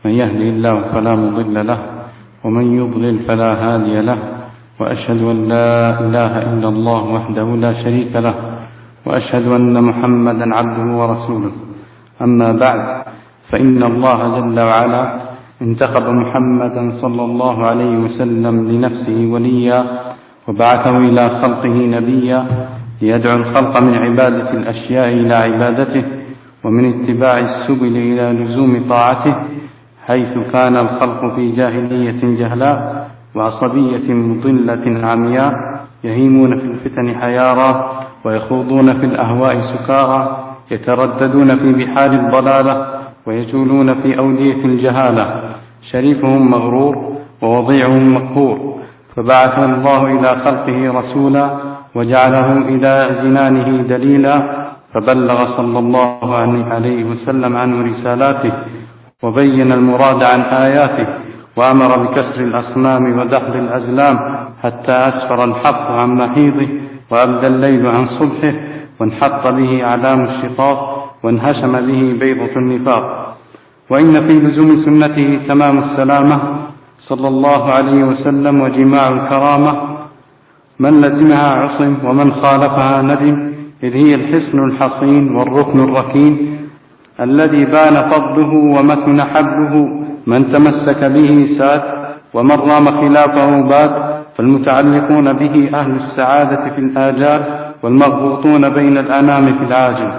من يهدي الله فلا مضل له ومن يضلل فلا هادي له، وأشهد أن لا إله إلا الله وحده لا شريك له، وأشهد أن محمدا عبده ورسوله. أما بعد، فإن الله جل وعلا انتخب محمدا صلى الله عليه وسلم لنفسه وليا، وبعثه إلى خلقه نبيا ليدعو الخلق من عبادة الأشياء إلى عبادته، ومن اتباع السبل إلى لزوم طاعته، حيث كان الخلق في جاهلية جهلاء وعصبية مضلة عمياء، يهيمون في الفتن حيارى، ويخوضون في الأهواء سكارى، يترددون في بحار الضلالة، ويجولون في أودية الجهالة، شريفهم مغرور ووضيعهم مقهور. فبعث الله إلى خلقه رسولا وجعله إلى جنانه دليلا، فبلغ صلى الله عليه وسلم عن رسالاته، وبين المراد عن آياته، وأمر بكسر الأصنام ودحر الأزلام، حتى أسفر الحق عن محيضه، وأبدى الليل عن صبحه، وانحط به أعلام الشقاق، وانهشم به بيضة النفاق. وإن في لزوم سنته تمام السلامة صلى الله عليه وسلم وجماع الكرامة، من لزمها عصم ومن خالفها ندم، إذ هي الحصن الحصين والركن الركين الذي بان فضله ومتن حبله، من تمسك به ساد ومن رام خلافه باد. فالمتعلقون به أهل السعادة في الآجال، والمغبوطون بين الأنام في العاجل.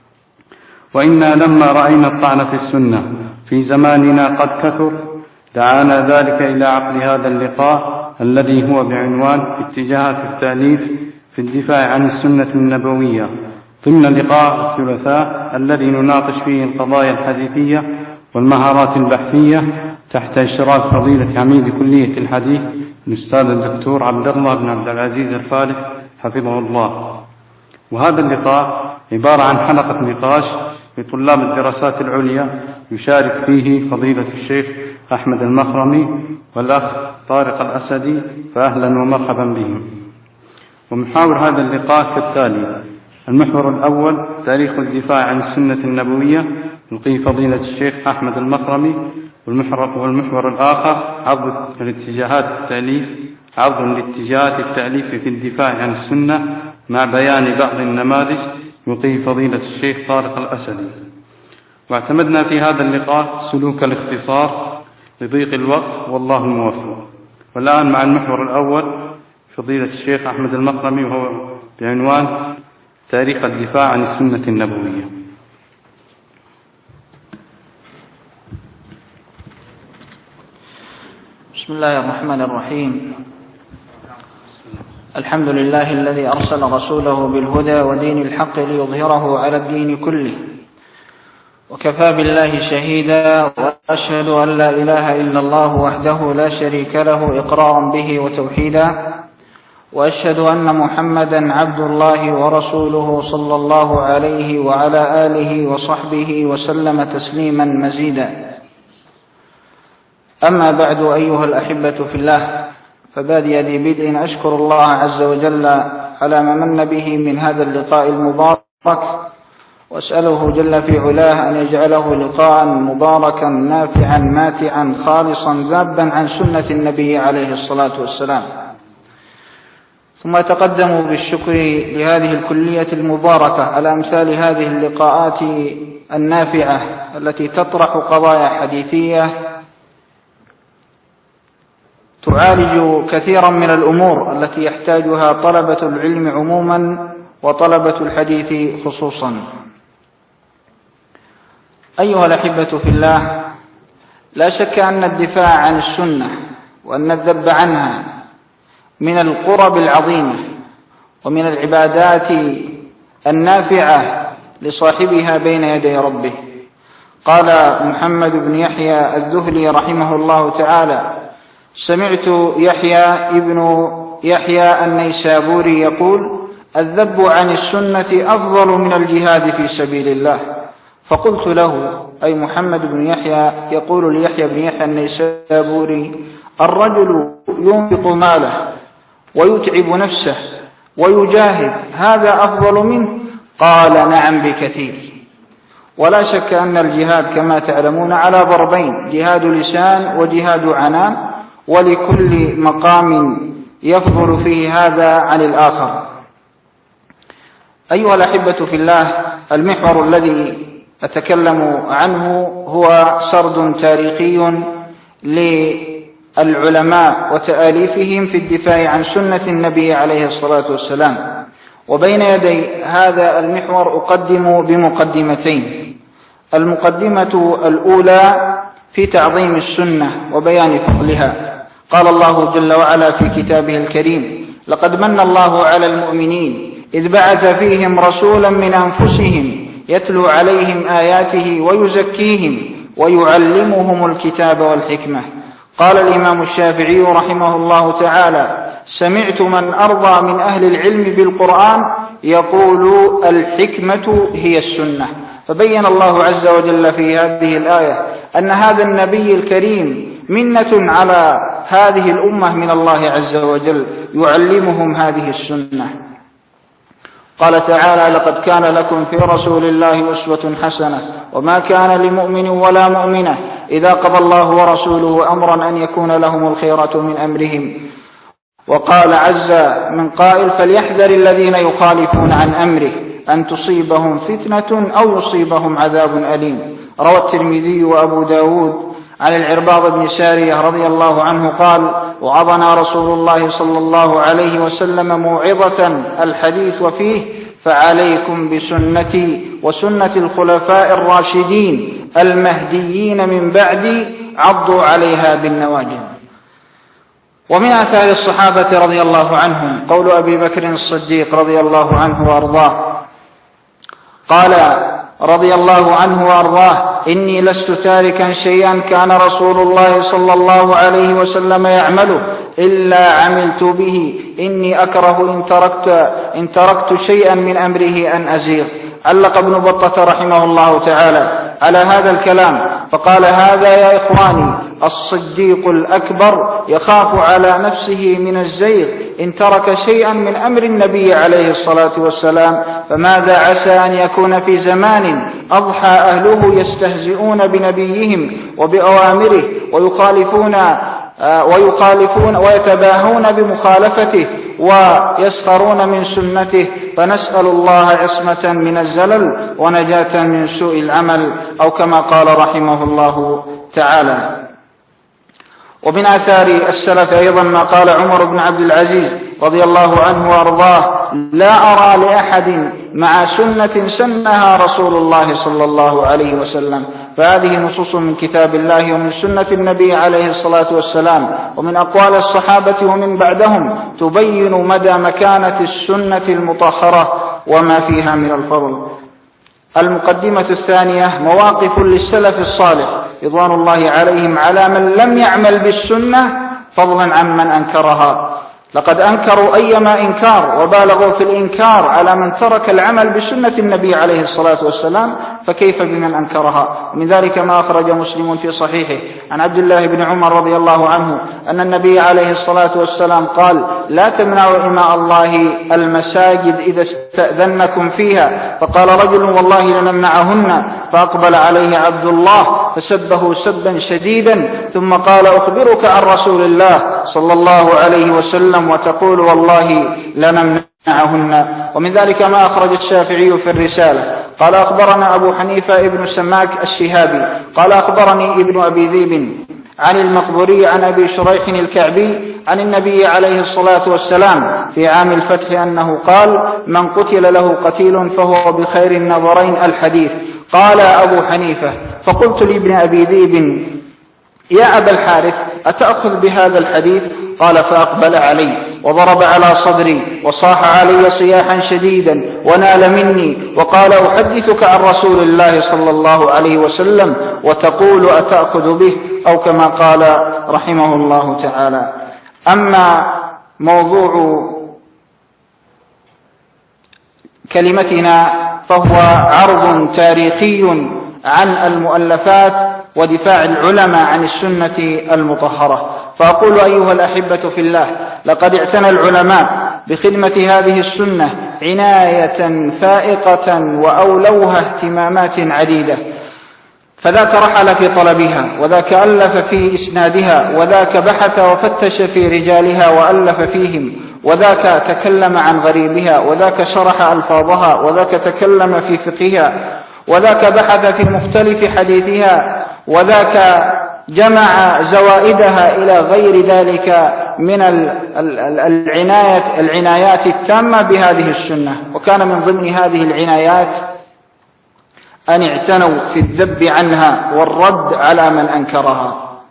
وإنا لما رأينا الطعن في السنة في زماننا قد كثر، دعانا ذلك إلى عقد هذا اللقاء الذي هو بعنوان اتجاهات التأليف في الدفاع عن السنة النبوية، ضمن لقاء الثلاثاء الذي نناقش فيه القضايا الحديثية والمهارات البحثية تحت إشراف فضيلة عميد كلية الحديث الأستاذ الدكتور عبد الله بن عبد العزيز الفالح حفظه الله. وهذا اللقاء عبارة عن حلقة نقاش لطلاب الدراسات العليا يشارك فيه فضيلة الشيخ أحمد المخرمي والأخ طارق الأسدي، فأهلا ومرحبا بهم. ومحاور هذا اللقاء كالتالي: المحور الأول تاريخ الدفاع عن السنة النبوية، يلقيه فضيلة الشيخ أحمد المخرمي. والمحور الآخر عرض الاتجاهات التأليف في الدفاع عن السنة مع بيان بعض النماذج، يلقيه فضيلة الشيخ طارق الأسدي. واعتمدنا في هذا اللقاء سلوك الاختصار لضيق الوقت، والله الموفق. والآن مع المحور الأول فضيلة الشيخ أحمد المخرمي، وهو بعنوان تاريخ الدفاع عن السنة النبوية. بسم الله الرحمن الرحيم. الحمد لله الذي أرسل رسوله بالهدى ودين الحق ليظهره على الدين كله، وكفى بالله شهيدا، وأشهد أن لا إله إلا الله وحده لا شريك له إقرارا به وتوحيدا، وأشهد أن محمدا عبد الله ورسوله صلى الله عليه وعلى آله وصحبه وسلم تسليما مزيدا. أما بعد، أيها الأحبة في الله، فبادئ ذي بدء أشكر الله عز وجل على ما من به من هذا اللقاء المبارك، وأسأله جل في علاه أن يجعله لقاء مباركا نافعا ماتعا خالصا ذابا عن سنة النبي عليه الصلاة والسلام. ثم تقدموا بالشكر لهذه الكلية المباركة على أمثال هذه اللقاءات النافعة التي تطرح قضايا حديثية تعالج كثيرا من الأمور التي يحتاجها طلبة العلم عموما وطلبة الحديث خصوصا. أيها الأحبة في الله، لا شك أن الدفاع عن السنة وأن الذب عنها من القرب العظيمة ومن العبادات النافعة لصاحبها بين يدي ربه. قال محمد بن يحيى الذهلي رحمه الله تعالى: سمعت يحيى ابن يحيى النيسابوري يقول: الذب عن السنة أفضل من الجهاد في سبيل الله. فقلت له، أي محمد بن يحيى يقول ليحيى بن يحيى النيسابوري: الرجل ينفق ماله ويتعب نفسه ويجاهد، هذا أفضل منه؟ قال: نعم بكثير. ولا شك أن الجهاد كما تعلمون على ضربين: جهاد لسان وجهاد عنان، ولكل مقام يفضل فيه هذا عن الآخر. أيها الأحبة في الله، المحور الذي أتكلم عنه هو سرد تاريخي للعلماء وتآليفهم في الدفاع عن سنة النبي عليه الصلاة والسلام. وبين يدي هذا المحور أقدم بمقدمتين. المقدمة الأولى في تعظيم السنة وبيان فضلها. قال الله جل وعلا في كتابه الكريم: لقد من الله على المؤمنين إذ بعث فيهم رسولا من أنفسهم يتلو عليهم آياته ويزكيهم ويعلمهم الكتاب والحكمة. قال الإمام الشافعي رحمه الله تعالى: سمعت من أرضى من أهل العلم بالقرآن يقول الحكمة هي السنة. فبين الله عز وجل في هذه الآية أن هذا النبي الكريم منة على هذه الأمة من الله عز وجل، يعلمهم هذه السنة. قال تعالى: لقد كان لكم في رسول الله أسوة حسنة وما كان لمؤمن ولا مؤمنة إذا قضى الله ورسوله أمرا أن يكون لهم الخيرة من أمرهم. وقال عز من قائل: فليحذر الذين يخالفون عن أمره أن تصيبهم فتنة أو يصيبهم عذاب أليم. روى الترمذي وأبو داود عن العرباض بن سارية رضي الله عنه قال: وعظنا رسول الله صلى الله عليه وسلم موعظة الحديث وفيه: فعليكم بسنتي وسنة الخلفاء الراشدين المهديين من بعدي عضوا عليها بالنواجذ. ومن آثار الصحابة رضي الله عنهم قول أبي بكر الصديق رضي الله عنه وأرضاه قال رضي الله عنه وأرضاه: إني لست تاركا شيئا كان رسول الله صلى الله عليه وسلم يعمله إلا عملت به، إني أكره إن تركت شيئا من أمره أن أزيغ. علق ابن بطة رحمه الله تعالى على هذا الكلام فقال: هذا يا إخواني الصديق الأكبر يخاف على نفسه من الزيغ إن ترك شيئا من أمر النبي عليه الصلاة والسلام، فماذا عسى أن يكون في زمان أضحى أهله يستهزئون بنبيهم وبأوامره ويخالفون ويتباهون بمخالفته ويسخرون من سنته، فنسأل الله عصمة من الزلل ونجاة من سوء العمل، أو كما قال رحمه الله تعالى. ومن آثار السلف أيضا ما قال عمر بن عبد العزيز رضي الله عنه وأرضاه: لا أرى لأحد مع سنة سنها رسول الله صلى الله عليه وسلم. فهذه نصوص من كتاب الله ومن سنة النبي عليه الصلاة والسلام ومن أقوال الصحابة ومن بعدهم تبين مدى مكانة السنة المطهرة وما فيها من الفضل. المقدمة الثانية: مواقف للسلف الصالح رضوان الله عليهم على من لم يعمل بالسنة فضلا عن من أنكرها. لقد أنكروا أيما إنكار وبالغوا في الإنكار على من ترك العمل بسنة النبي عليه الصلاة والسلام، فكيف بمن أنكرها؟ ومن ذلك ما أخرج مسلم في صحيحه عن عبد الله بن عمر رضي الله عنه أن النبي عليه الصلاة والسلام قال: لا تمنعوا إماء الله المساجد إذا استأذنكم فيها. فقال رجل: والله لنمنعهن. فأقبل عليه عبد الله فسبه سبا شديدا، ثم قال: أخبرك عن رسول الله صلى الله عليه وسلم وتقول والله لنمنعهن. ومن ذلك ما أخرج الشافعي في الرسالة قال: أخبرنا أبو حنيفة ابن سماك الشهابي قال: أخبرني ابن أبي ذئب عن المقبوري عن أبي شريح الكعبي عن النبي عليه الصلاة والسلام في عام الفتح أنه قال: من قتل له قتيل فهو بخير النظرين. الحديث. قال أبو حنيفة: فقلت لابن أبي ذئب: يا أبا الحارث أتأخذ بهذا الحديث؟ قال: فأقبل علي وضرب على صدري وصاح علي صياحا شديدا ونال مني وقال: أحدثك عن رسول الله صلى الله عليه وسلم وتقول أتأخذ به، أو كما قال رحمه الله تعالى. أما موضوع كلمتنا فهو عرض تاريخي عن المؤلفات ودفاع العلماء عن السنة المطهرة. فأقول أيها الأحبة في الله: لقد اعتنى العلماء بخدمة هذه السنة عناية فائقة وأولوها اهتمامات عديدة، فذاك رحل في طلبها، وذاك ألف في إسنادها، وذاك بحث وفتش في رجالها وألف فيهم، وذاك تكلم عن غريبها، وذاك شرح ألفاظها، وذاك تكلم في فقهها، وذاك بحث في مختلف حديثها، وذاك جمع زوائدها إلى غير ذلك من العنايات التامة بهذه السنة. وكان من ضمن هذه العنايات أن اعتنوا في الذب عنها والرد على من أنكرها،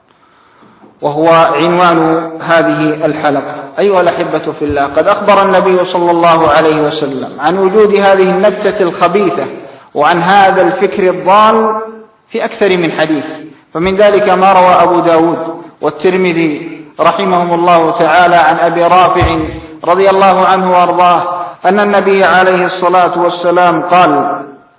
وهو عنوان هذه الحلقة. أيها الأحبة في الله، قد أخبر النبي صلى الله عليه وسلم عن وجود هذه النبتة الخبيثة وعن هذا الفكر الضال في أكثر من حديث، فمن ذلك ما روى أبو داود والترمذي رحمهم الله تعالى عن أبي رافع رضي الله عنه وأرضاه أن النبي عليه الصلاة والسلام قال: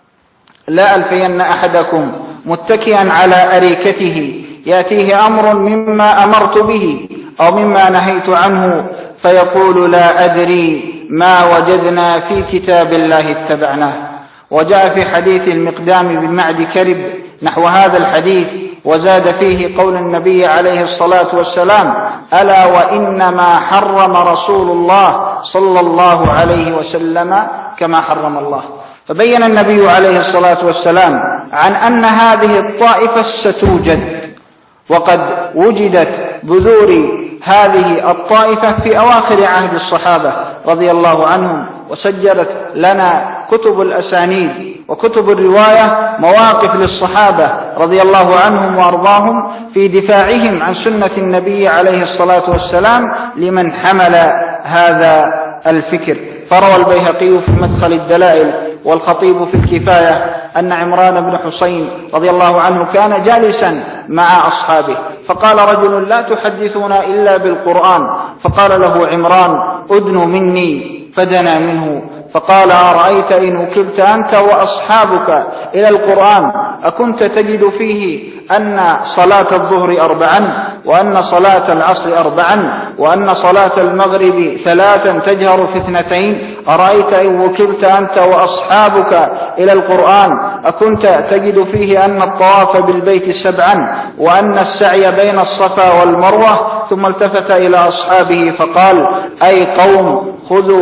لا ألفين أحدكم متكئا على أريكته يأتيه أمر مما أمرت به أو مما نهيت عنه فيقول: لا أدري، ما وجدنا في كتاب الله اتبعناه. وجاء في حديث المقدام بن معد كرب نحو هذا الحديث، وزاد فيه قول النبي عليه الصلاة والسلام: ألا وإنما حرم رسول الله صلى الله عليه وسلم كما حرم الله. فبين النبي عليه الصلاة والسلام عن أن هذه الطائفة ستوجد، وقد وجدت بذور هذه الطائفة في أواخر عهد الصحابة رضي الله عنهم، وسجلت لنا كتب الأسانيد وكتب الرواية مواقف للصحابة رضي الله عنهم وأرضاهم في دفاعهم عن سنة النبي عليه الصلاة والسلام لمن حمل هذا الفكر. فروى البيهقي في مدخل الدلائل والخطيب في الكفاية أن عمران بن حسين رضي الله عنه كان جالسا مع أصحابه، فقال رجل: لا تحدثون إلا بالقرآن. فقال له عمران: أدنوا مني، فدنا منه فقال: أرأيت إن وكلت أنت وأصحابك إلى القرآن أكنت تجد فيه أن صلاة الظهر 4، وأن صلاة العصر 4، وأن صلاة المغرب 3 تجهر في 2؟ أرأيت إن وكلت أنت وأصحابك إلى القرآن أكنت تجد فيه أن الطواف بالبيت 7، وأن السعي بين الصفا والمروة؟ ثم التفت إلى أصحابه فقال: أي قوم،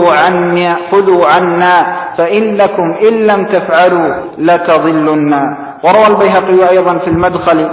خذوا عنا فإنكم إن لم تفعلوا لتضلن. وروى البيهقي أيضا في المدخل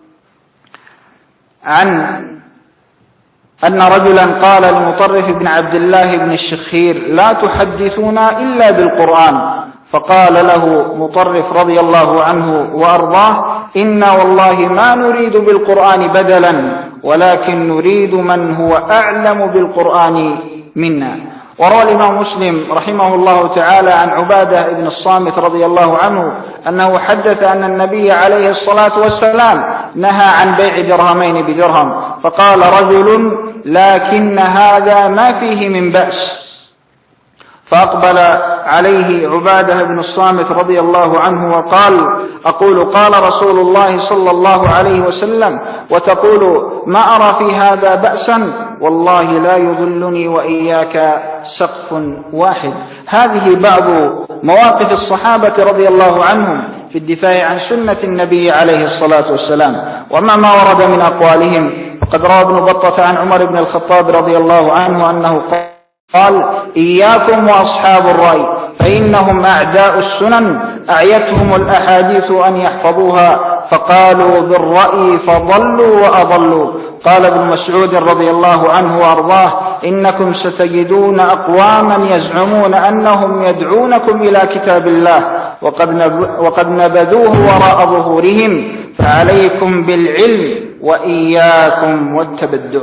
عن أن رجلا قال لمطرف بن عبد الله بن الشخير: لا تحدثونا إلا بالقرآن. فقال له مطرف رضي الله عنه وأرضاه: إنا والله ما نريد بالقرآن بدلا، ولكن نريد من هو أعلم بالقرآن منا. وروى الإمام مسلم رحمه الله تعالى عن عبادة بن الصامت رضي الله عنه أنه حدث أن النبي عليه الصلاة والسلام نهى عن بيع درهمين بدرهم، فقال رجل: لكن هذا ما فيه من بأس. فأقبل عليه عبادة بن الصامت رضي الله عنه وقال: أقول قال رسول الله صلى الله عليه وسلم، وتقول ما أرى في هذا بأسا، والله لا يضلني وإياك سقف واحد. هذه بعض مواقف الصحابة رضي الله عنهم في الدفاع عن سنة النبي عليه الصلاة والسلام. وما ورد من أقوالهم، فقد روى ابن بطة عن عمر بن الخطاب رضي الله عنه أنه قال: إياكم وأصحاب الرأي فإنهم أعداء السنن، أعيتهم الأحاديث أن يحفظوها، فقالوا بالرأي فضلوا وأضلوا. قال ابن مسعود رضي الله عنه وأرضاه: إنكم ستجدون أقواما يزعمون أنهم يدعونكم إلى كتاب الله وقد نبذوه وراء ظهورهم، فعليكم بالعلم وإياكم والتبدع.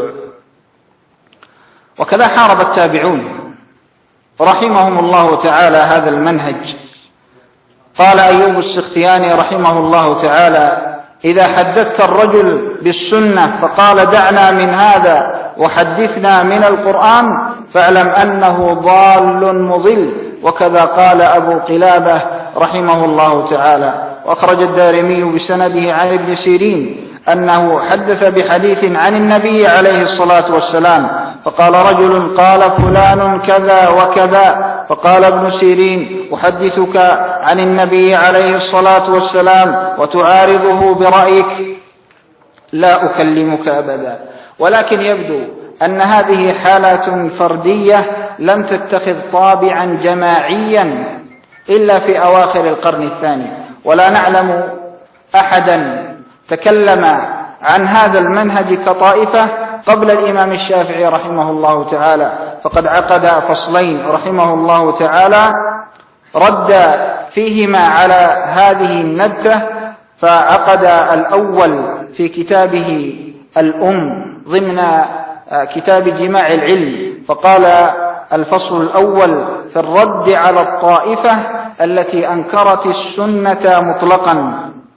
وكذا حارب التابعون رحمهم الله تعالى هذا المنهج. قال أيوب السختياني رحمه الله تعالى: إذا حدثت الرجل بالسنة فقال دعنا من هذا وحدثنا من القرآن، فاعلم أنه ضال مضل. وكذا قال أبو قلابة رحمه الله تعالى. وأخرج الدارمي بسنده عن ابن سيرين أنه حدث بحديث عن النبي عليه الصلاة والسلام، فقال رجل: قال فلان كذا وكذا. فقال ابن سيرين: أحدثك عن النبي عليه الصلاة والسلام وتعارضه برأيك؟ لا أكلمك أبدا. ولكن يبدو أن هذه حالة فردية لم تتخذ طابعا جماعيا إلا في أواخر القرن الثاني، ولا نعلم أحدا تكلم عن هذا المنهج كطائفة قبل الإمام الشافعي رحمه الله تعالى، فقد عقد فصلين رحمه الله تعالى رد فيهما على هذه النبتة. فعقد الأول في كتابه ضمن كتاب جماع العلم، فقال: الفصل الأول في الرد على الطائفة التي أنكرت السنة مطلقا.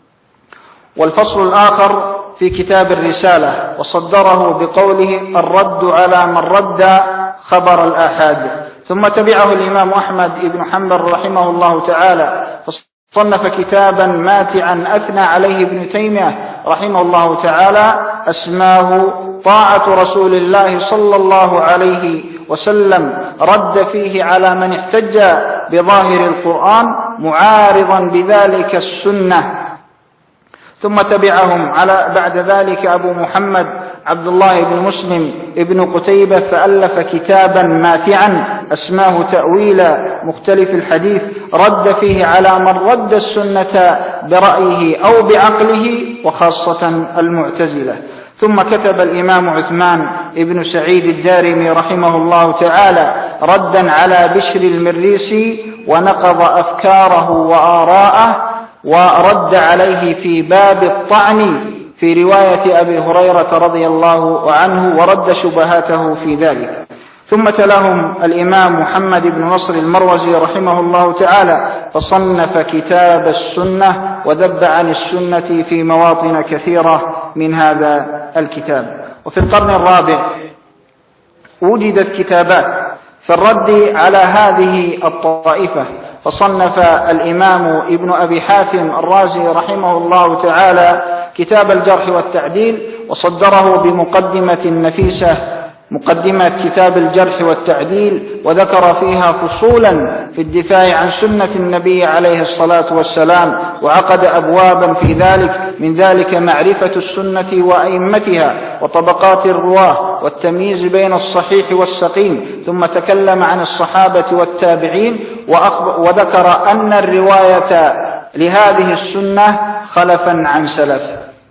والفصل الآخر في كتاب الرسالة، وصدره بقوله: الرد على من رد خبر الآحاد. ثم تبعه الإمام أحمد بن حنبل رحمه الله تعالى، فصنف كتابا ماتعا أثنى عليه ابن تيمية رحمه الله تعالى، أسماه طاعة رسول الله صلى الله عليه وسلم، رد فيه على من احتج بظاهر القرآن معارضا بذلك السنة. ثم تبعهم بعد ذلك أبو محمد عبد الله بن مسلم ابن قتيبة، فألف كتابا ماتعا أسماه تأويل مختلف الحديث، رد فيه على من رد السنة برأيه أو بعقله، وخاصة المعتزلة. ثم كتب الإمام عثمان ابن سعيد الدارمي رحمه الله تعالى ردا على بشر المريسي، ونقض أفكاره وآراءه، ورد عليه في باب الطعن في رواية أبي هريرة رضي الله عنه، ورد شبهاته في ذلك. ثم تلاهم الإمام محمد بن نصر المروزي رحمه الله تعالى، فصنف كتاب السنة، وذب عن السنة في مواطن كثيرة من هذا الكتاب. وفي القرن الرابع وجدت كتابات في الرد على هذه الطائفة، فصنف الإمام ابن أبي حاتم الرازي رحمه الله تعالى كتاب الجرح والتعديل، وصدره بمقدمة نفيسة، مقدمة كتاب الجرح والتعديل، وذكر فيها فصولا في الدفاع عن سنة النبي عليه الصلاة والسلام، وعقد أبوابا في ذلك، من ذلك معرفة السنة وأئمتها وطبقات الرواه والتمييز بين الصحيح والسقيم. ثم تكلم عن الصحابة والتابعين، وذكر أن الرواية لهذه السنة خلفا عن سلف.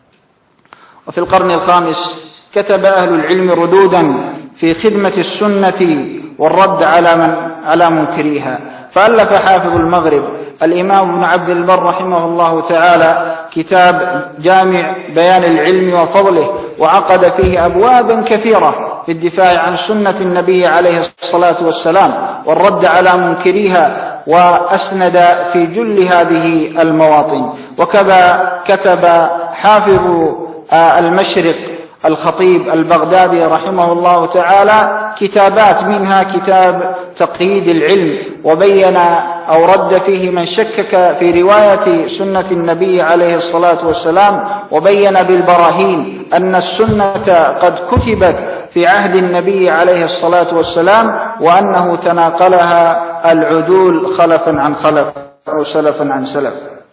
وفي القرن الخامس كتب أهل العلم ردودا في خدمة السنة والرد على منكريها، فألف حافظ المغرب الإمام ابن عبد البر رحمه الله تعالى كتاب جامع بيان العلم وفضله، وعقد فيه أبوابا كثيرة في الدفاع عن سنة النبي عليه الصلاة والسلام والرد على منكريها، وأسند في جل هذه المواطن. وكذا كتب حافظ المشرق الخطيب البغدادي رحمه الله تعالى كتابات، منها كتاب تقييد العلم، وبين أو رد فيه من شكك في رواية سنة النبي عليه الصلاة والسلام، وبين بالبراهين أن السنة قد كتبت في عهد النبي عليه الصلاة والسلام، وأنه تناقلها العدول خلفا عن خلف أو سلفا عن سلف.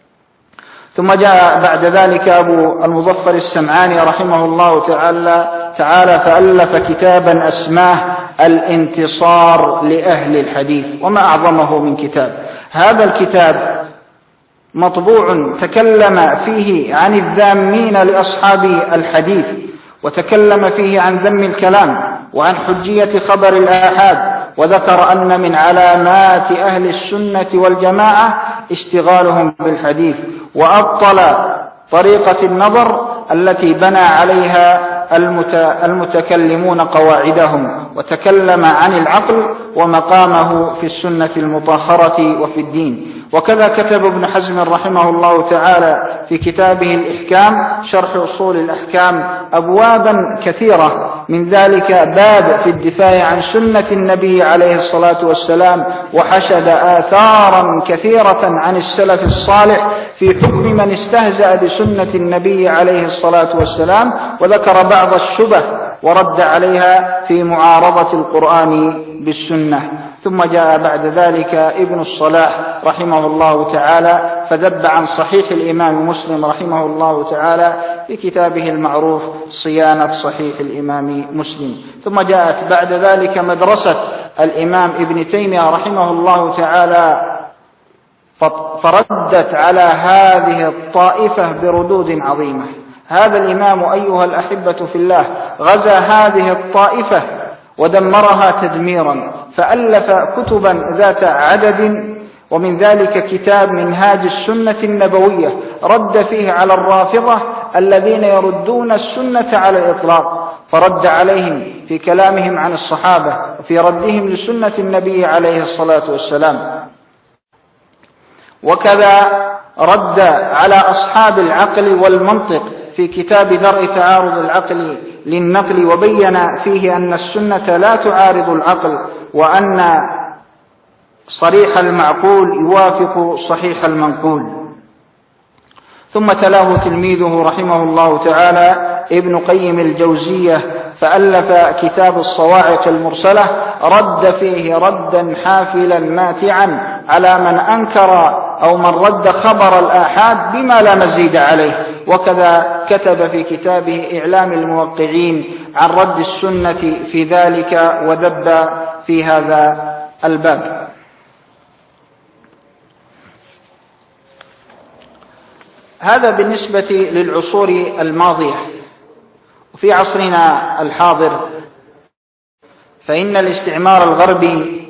ثم جاء بعد ذلك أبو المظفر السمعاني رحمه الله تعالى فألف كتابا أسماه الانتصار لأهل الحديث، وما أعظمه من كتاب. هذا الكتاب مطبوع تكلم فيه عن الذامين لأصحاب الحديث، وتكلم فيه عن ذم الكلام وعن حجية خبر الآحاد، وذكر أن من علامات أهل السنة والجماعة اشتغالهم بالحديث، وأبطل طريقة النظر التي بنى عليها المتكلمون قواعدهم، وتكلم عن العقل ومقامه في السنة المطهرة وفي الدين. وكذا كتب ابن حزم رحمه الله تعالى في كتابه الإحكام شرح أصول الأحكام أبوابا كثيرة، من ذلك باب في الدفاع عن سنة النبي عليه الصلاة والسلام، وحشد آثارا كثيرة عن السلف الصالح في حكم من استهزأ بسنة النبي عليه الصلاة والسلام، وذكر بعض الشبه ورد عليها في معارضة القرآن بالسنة. ثم جاء بعد ذلك ابن الصلاح رحمه الله تعالى فذب عن صحيح الإمام مسلم رحمه الله تعالى في كتابه المعروف صيانة صحيح الإمام مسلم. ثم جاءت بعد ذلك مدرسة الإمام ابن تيمية رحمه الله تعالى فردت على هذه الطائفة بردود عظيمة. هذا الإمام أيها الأحبة في الله غزا هذه الطائفة ودمرها تدميرا، فألف كتبا ذات عدد، ومن ذلك كتاب منهاج السنة النبوية رد فيه على الرافضة الذين يردون السنة على الإطلاق، فرد عليهم في كلامهم عن الصحابة وفي ردهم لسنة النبي عليه الصلاة والسلام. وكذا رد على أصحاب العقل والمنطق في كتاب درء تعارض العقل للنقل، وبين فيه أن السنة لا تعارض العقل، وأن صريح المعقول يوافق صحيح المنقول. ثم تلاه تلميذه رحمه الله تعالى ابن قيم الجوزية فألف كتاب الصواعق المرسلة رد فيه ردا حافلا ماتعا على من أنكر أو من رد خبر الآحاد بما لا مزيد عليه. وكذا كتب في كتابه إعلام الموقعين عن رد السنة في ذلك وذب في هذا الباب. هذا بالنسبة للعصور الماضية. وفي عصرنا الحاضر فإن الاستعمار الغربي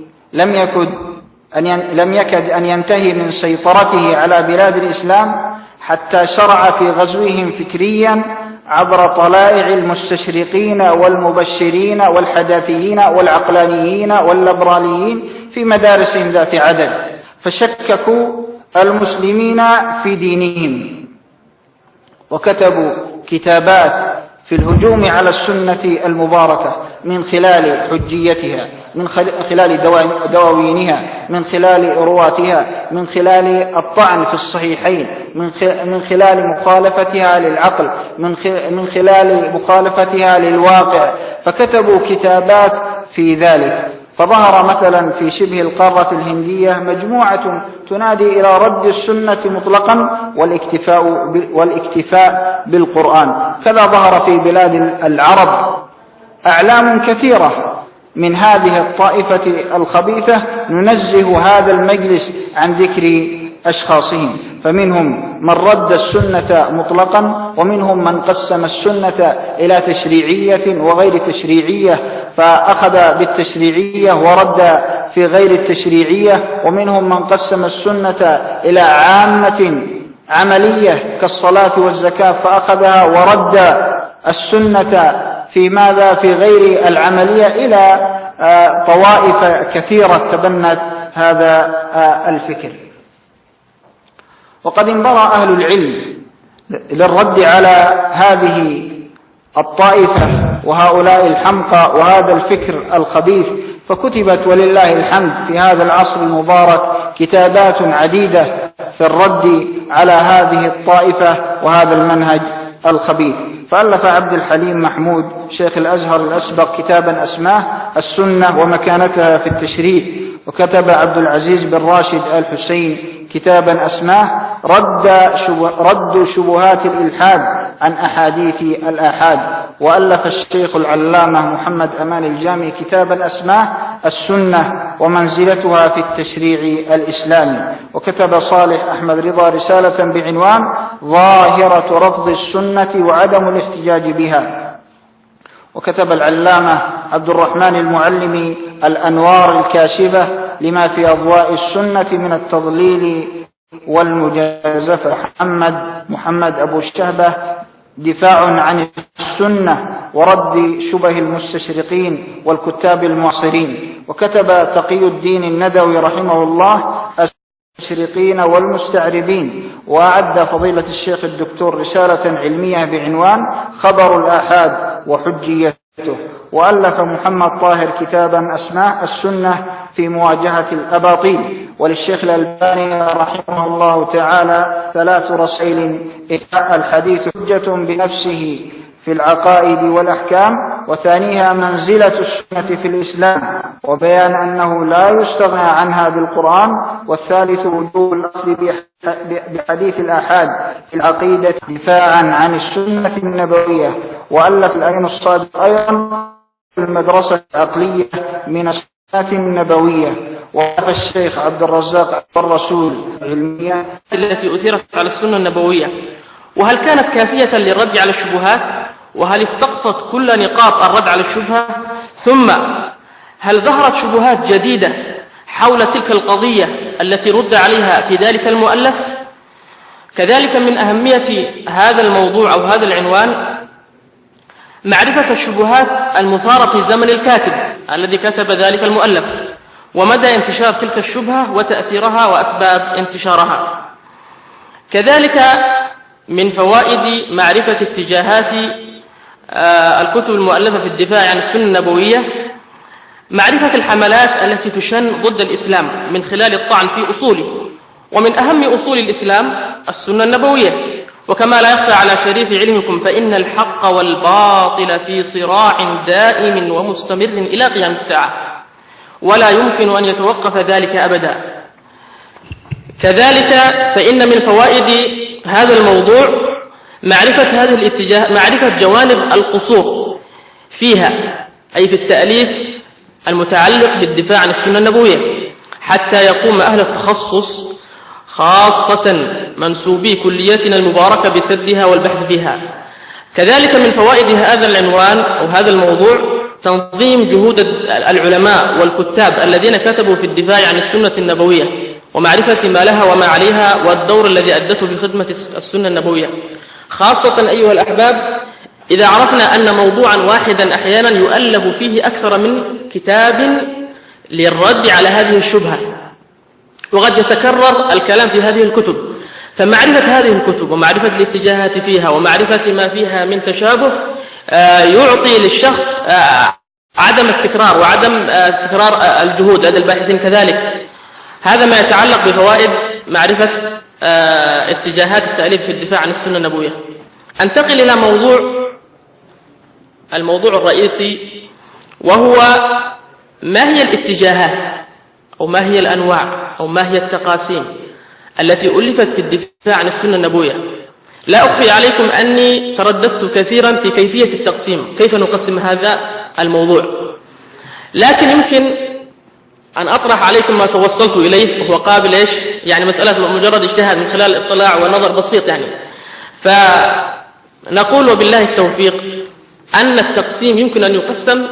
لم يكد أن ينتهي من سيطرته على بلاد الإسلام حتى شرع في غزوهم فكريا عبر طلائع المستشرقين والمبشرين والحداثيين والعقلانيين والليبراليين في مدارس ذات عدد، فشككوا المسلمين في دينهم، وكتبوا كتابات في الهجوم على السنة المباركة من خلال حجيتها، من خلال دواوينها، من خلال رواتها، من خلال الطعن في الصحيحين، من خلال مخالفتها للعقل، من خلال مخالفتها للواقع، فكتبوا كتابات في ذلك. فظهر مثلا في شبه القارة الهندية مجموعة تنادي إلى رد السنة مطلقا والاكتفاء بالقرآن. كذا ظهر في بلاد العرب أعلام كثيرة من هذه الطائفة الخبيثة ننزه هذا المجلس عن ذكر أشخاصهم، فمنهم من رد السنة مطلقا، ومنهم من قسم السنة إلى تشريعية وغير تشريعية فأخذ بالتشريعية ورد في غير التشريعية، ومنهم من قسم السنة إلى عامة عملية كالصلاة والزكاة فأخذها ورد السنة في ماذا في غير العملية إلى طوائف كثيرة تبنت هذا الفكر. وقد انبرى أهل العلم للرد على هذه الطائفة وهؤلاء الحمقى وهذا الفكر الخبيث، فكتبت ولله الحمد في هذا العصر المبارك كتابات عديدة في الرد على هذه الطائفة وهذا المنهج الخبيث. فألف عبد الحليم محمود شيخ الأزهر الأسبق كتابا أسماه السنة ومكانتها في التشريع، وكتب عبد العزيز بن راشد الحسين كتابا أسماه رد شبهات الإلحاد عن أحاديث الآحاد، وألف الشيخ العلامة محمد أمان الجامي كتابا أسماه السنة ومنزلتها في التشريع الإسلامي، وكتب صالح أحمد رضا رسالة بعنوان ظاهرة رفض السنة وعدم الاحتجاج بها، وكتب العلامة عبد الرحمن المعلمي الأنوار الكاشفة لما في أضواء السنة من التضليل والمجازفة، محمد أبو الشهبة دفاع عن السنة ورد شبه المستشرقين والكتاب المعاصرين، وكتب تقي الدين الندوي رحمه الله المستشرقين والمستعربين، وأعد فضيلة الشيخ الدكتور رسالة علمية بعنوان خبر الآحاد وحجيته، وألف محمد طاهر كتابا أسماه السنة في مواجهة الأباطيل، وللشيخ الألباني رحمه الله تعالى 3 رسائل: إحياء الحديث حجة بنفسه في العقائد والأحكام، وثانيها منزلة السنة في الإسلام وبيان أنه لا يستغنى عنها بالقرآن، والثالث وجوب الأخذ بحديث الآحاد في العقيدة دفاعا عن السنة النبوية. وألف الأمين الصادق أيضا المدرسة العقلية من السنة النبوية، ووقف الشيخ عبد الرزاق الرسول علمية التي أثيرت على السنة النبوية، وهل كانت كافية للرد على الشبهات؟ وهل استقصت كل نقاط الرد على الشبهة؟ ثم هل ظهرت شبهات جديدة حول تلك القضية التي رد عليها في ذلك المؤلف؟ كذلك من أهمية هذا الموضوع أو هذا العنوان معرفة الشبهات المثارة في زمن الكاتب الذي كتب ذلك المؤلف، ومدى انتشار تلك الشبهة وتأثيرها وأسباب انتشارها. كذلك من فوائد معرفة اتجاهات الكتب المؤلفة في الدفاع عن السنة النبوية معرفة الحملات التي تشن ضد الإسلام من خلال الطعن في أصوله، ومن أهم أصول الإسلام السنة النبوية. وكما لا يخفى على شريف علمكم فإن الحق والباطل في صراع دائم ومستمر إلى قيام الساعة، ولا يمكن أن يتوقف ذلك أبدا. كذلك فإن من فوائد هذا الموضوع معرفة هذه الاتجاه، معرفة جوانب القصور فيها، أي في التأليف المتعلق بالدفاع عن السنة النبوية، حتى يقوم أهل التخصص خاصة منسوبي كليتنا المباركة بسدها والبحث فيها. كذلك من فوائد هذا العنوان أو هذا الموضوع تنظيم جهود العلماء والكتاب الذين كتبوا في الدفاع عن السنة النبوية، ومعرفة ما لها وما عليها والدور الذي أدته في خدمة السنة النبوية، خاصة أيها الأحباب إذا عرفنا أن موضوعا واحدا أحيانا يؤلف فيه أكثر من كتاب للرد على هذه الشبهة، وقد يتكرر الكلام في هذه الكتب. فمعرفة هذه الكتب ومعرفة الاتجاهات فيها ومعرفة ما فيها من تشابه يعطي للشخص عدم التكرار وعدم تكرار الجهود لدى الباحثين. كذلك هذا ما يتعلق بفوائد معرفة اتجاهات التأليف في الدفاع عن السنة النبوية. أنتقل إلى الموضوع الرئيسي، وهو ما هي الاتجاهات أو ما هي الأنواع أو ما هي التقاسيم التي ألفت في الدفاع عن السنة النبوية. لا أخفي عليكم أني ترددت كثيرا في كيفية التقسيم، كيف نقسم هذا الموضوع، لكن يمكن أن أطرح عليكم ما توصلت إليه، وهو قابل يعني مسألة مجرد اجتهاد من خلال الاطلاع ونظر بسيط فنقول وبالله التوفيق أن التقسيم يمكن أن يقسم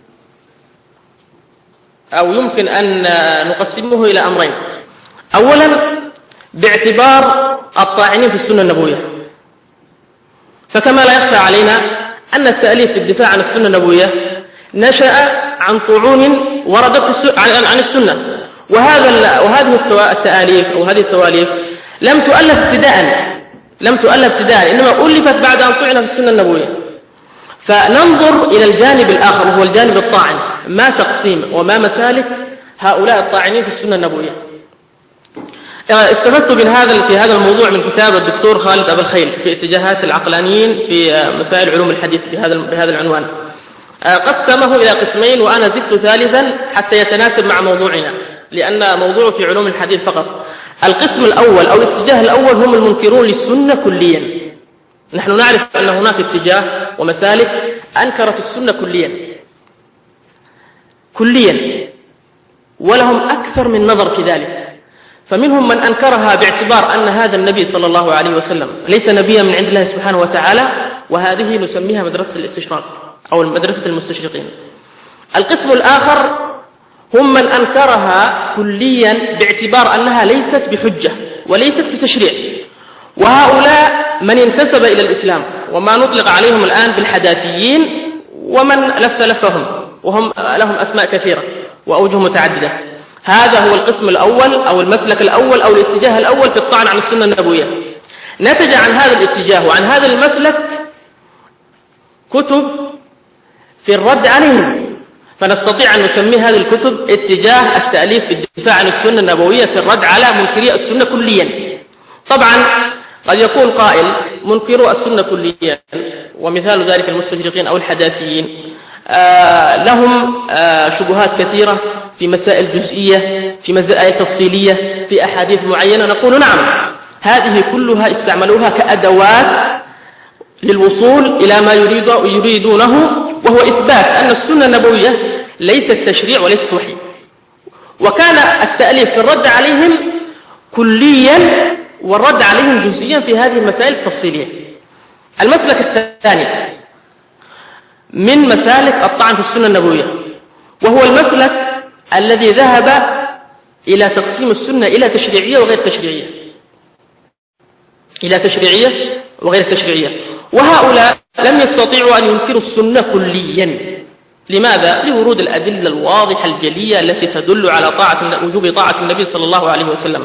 أو يمكن أن نقسمه إلى أمرين. أولا باعتبار الطاعنين في السنة النبوية، فكما لا يخفى علينا أن التأليف في الدفاع عن السنة النبوية نشأ عن طعون وردت عن السنة، وهذه التأليف أو هذه التواليف لم تؤلف ابتداء، إنما ألفت بعد أن طعن في السنة النبوية. فننظر إلى الجانب الآخر وهو الجانب الطاعن، ما تقسيم وما مسالك هؤلاء الطاعنين في السنة النبوية. استفدت في هذا الموضوع من كتاب الدكتور خالد أبو الخيل في اتجاهات العقلانيين في مسائل علوم الحديث بهذا العنوان. قسمه إلى قسمين، وأنا زدت ثالثا حتى يتناسب مع موضوعنا، لأن موضوع في علوم الحديث فقط. القسم الأول أو الاتجاه الأول هم المنكرون للسنة كليا. نحن نعرف أن هناك اتجاه ومسالك أنكرت السنة كليا، ولهم أكثر من نظر في ذلك. فمنهم من أنكرها باعتبار أن هذا النبي صلى الله عليه وسلم ليس نبيا من عند الله سبحانه وتعالى، وهذه نسميها مدرسة الاستشراق أو مدرسة المستشرقين. القسم الآخر هم من أنكرها كليا باعتبار أنها ليست بحجة وليست بتشريع، وهؤلاء من انتسب إلى الإسلام وما نطلق عليهم الآن بالحداثيين، ومن لفهم وهم لهم أسماء كثيرة وأوجه متعددة. هذا هو القسم الأول أو المسلك الأول أو الاتجاه الأول في الطعن عن السنة النبوية. نتج عن هذا الاتجاه وعن هذا المسلك كتب في الرد عليهم، فنستطيع أن نسمي هذه الكتب اتجاه التأليف في الدفاع عن السنة النبوية في الرد على منكري السنة كليا. طبعا قد يقول قائل منكروا السنة كليا ومثال ذلك المستشرقين أو الحداثيين، لهم شبهات كثيرة في مسائل جزئية، في مسائل تفصيلية، في أحاديث معينة، نقول نعم هذه كلها استعملوها كأدوات للوصول إلى ما يريدونه، وهو إثبات أن السنة النبوية ليست تشريع وليست وحي. وكان التأليف في الرد عليهم كليا والرد عليهم جزئيا في هذه المسائل التفصيلية. المسلك الثاني من مسالك الطعن في السنة النبوية، وهو المسلك الذي ذهب إلى تقسيم السنة إلى تشريعية وغير تشريعية، إلى تشريعية وغير تشريعية. وهؤلاء لم يستطيعوا أن ينكروا السنة كليا. لماذا؟ لورود الأدلة الواضحة الجلية التي تدل على وجوب طاعة النبي صلى الله عليه وسلم.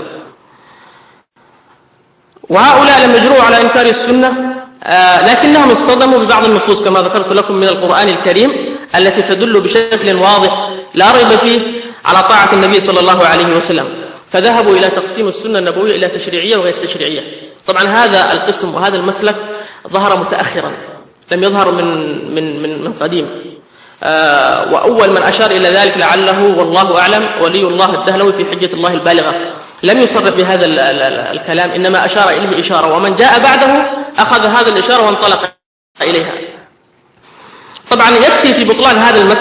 وهؤلاء لم يجرؤوا على إنكار السنة، لكنهم اصطدموا ببعض النصوص كما ذكرت لكم من القرآن الكريم التي تدل بشكل واضح لا ريب فيه على طاعة النبي صلى الله عليه وسلم، فذهبوا إلى تقسيم السنة النبوية إلى تشريعية وغير تشريعية. طبعا هذا القسم وهذا المسلك ظهر متأخرا، لم يظهر من قديم. وأول من أشار إلى ذلك لعله والله أعلم ولي الله الدهلوي في حجة الله البالغة، لم يصرح بهذا الكلام، إنما أشار إليه إشارة، ومن جاء بعده أخذ هذا الإشارة وانطلق إليها. طبعا يكفي في بطلان